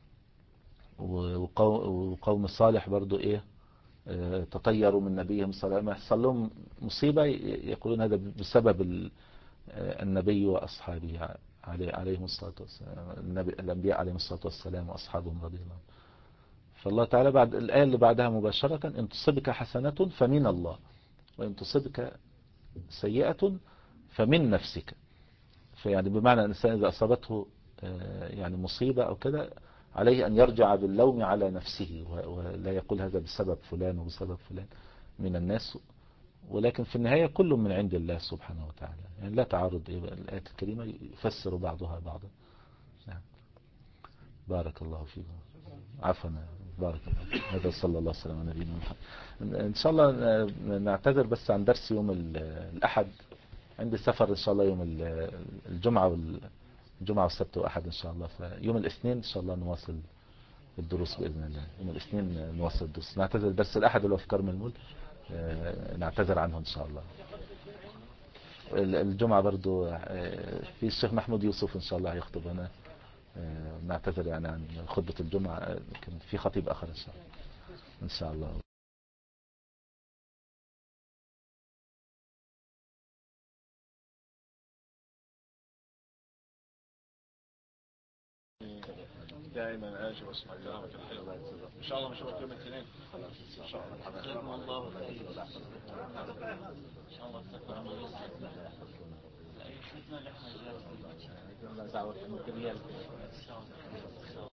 وقوم صالح برضو إيه تطيروا من نبيهم صلى الله عليه وسلم، يحصل لهم مصيبة يقولون هذا بسبب النبي وأصحابه عليهم الصلاة والسلام، النبي الأنبياء عليهم الصلاة والسلام وأصحابهم رضي الله عنهم. فالله تعالى بعد الآية اللي بعدها مباشرة: إن تصبك حسنة فمن الله وإن تصبك سيئة فمن نفسك. فيعني بمعنى الإنسان إذا أصابته يعني مصيبة أو كده عليه أن يرجع باللوم على نفسه، ولا يقول هذا بسبب فلان وبسبب فلان من الناس، ولكن في النهاية كل من عند الله سبحانه وتعالى. يعني لا تعارض الآيات الكريمة يفسر بعضها بعضا. نعم. بارك الله فيكم. عفوا. بارك الله. هذا صلى الله عليه وسلم نبينا محمد. إن شاء الله نعتذر بس عن درس يوم الأحد، عندي سفر إن شاء الله يوم الجمعة والجمعة والسبت وأحد إن شاء الله. فيوم الاثنين إن شاء الله نواصل الدروس بإذن الله. يوم الاثنين نواصل الدروس. نعتذر درس الأحد اللي هو في كرم المول نعتذر عنه إن شاء الله. الجمعة برضو في الشيخ محمود يوسف إن شاء الله يخطب هنا، نعتذر يعني عن خطبة الجمعة، لكن في خطيب آخر إن شاء الله. إن شاء الله. دائما آجي واسمع كلامك الحلو. إن شاء الله نشوفك يوم الاثنين. إن شاء الله. جزاكم الله خير. إن شاء الله تكون دعوة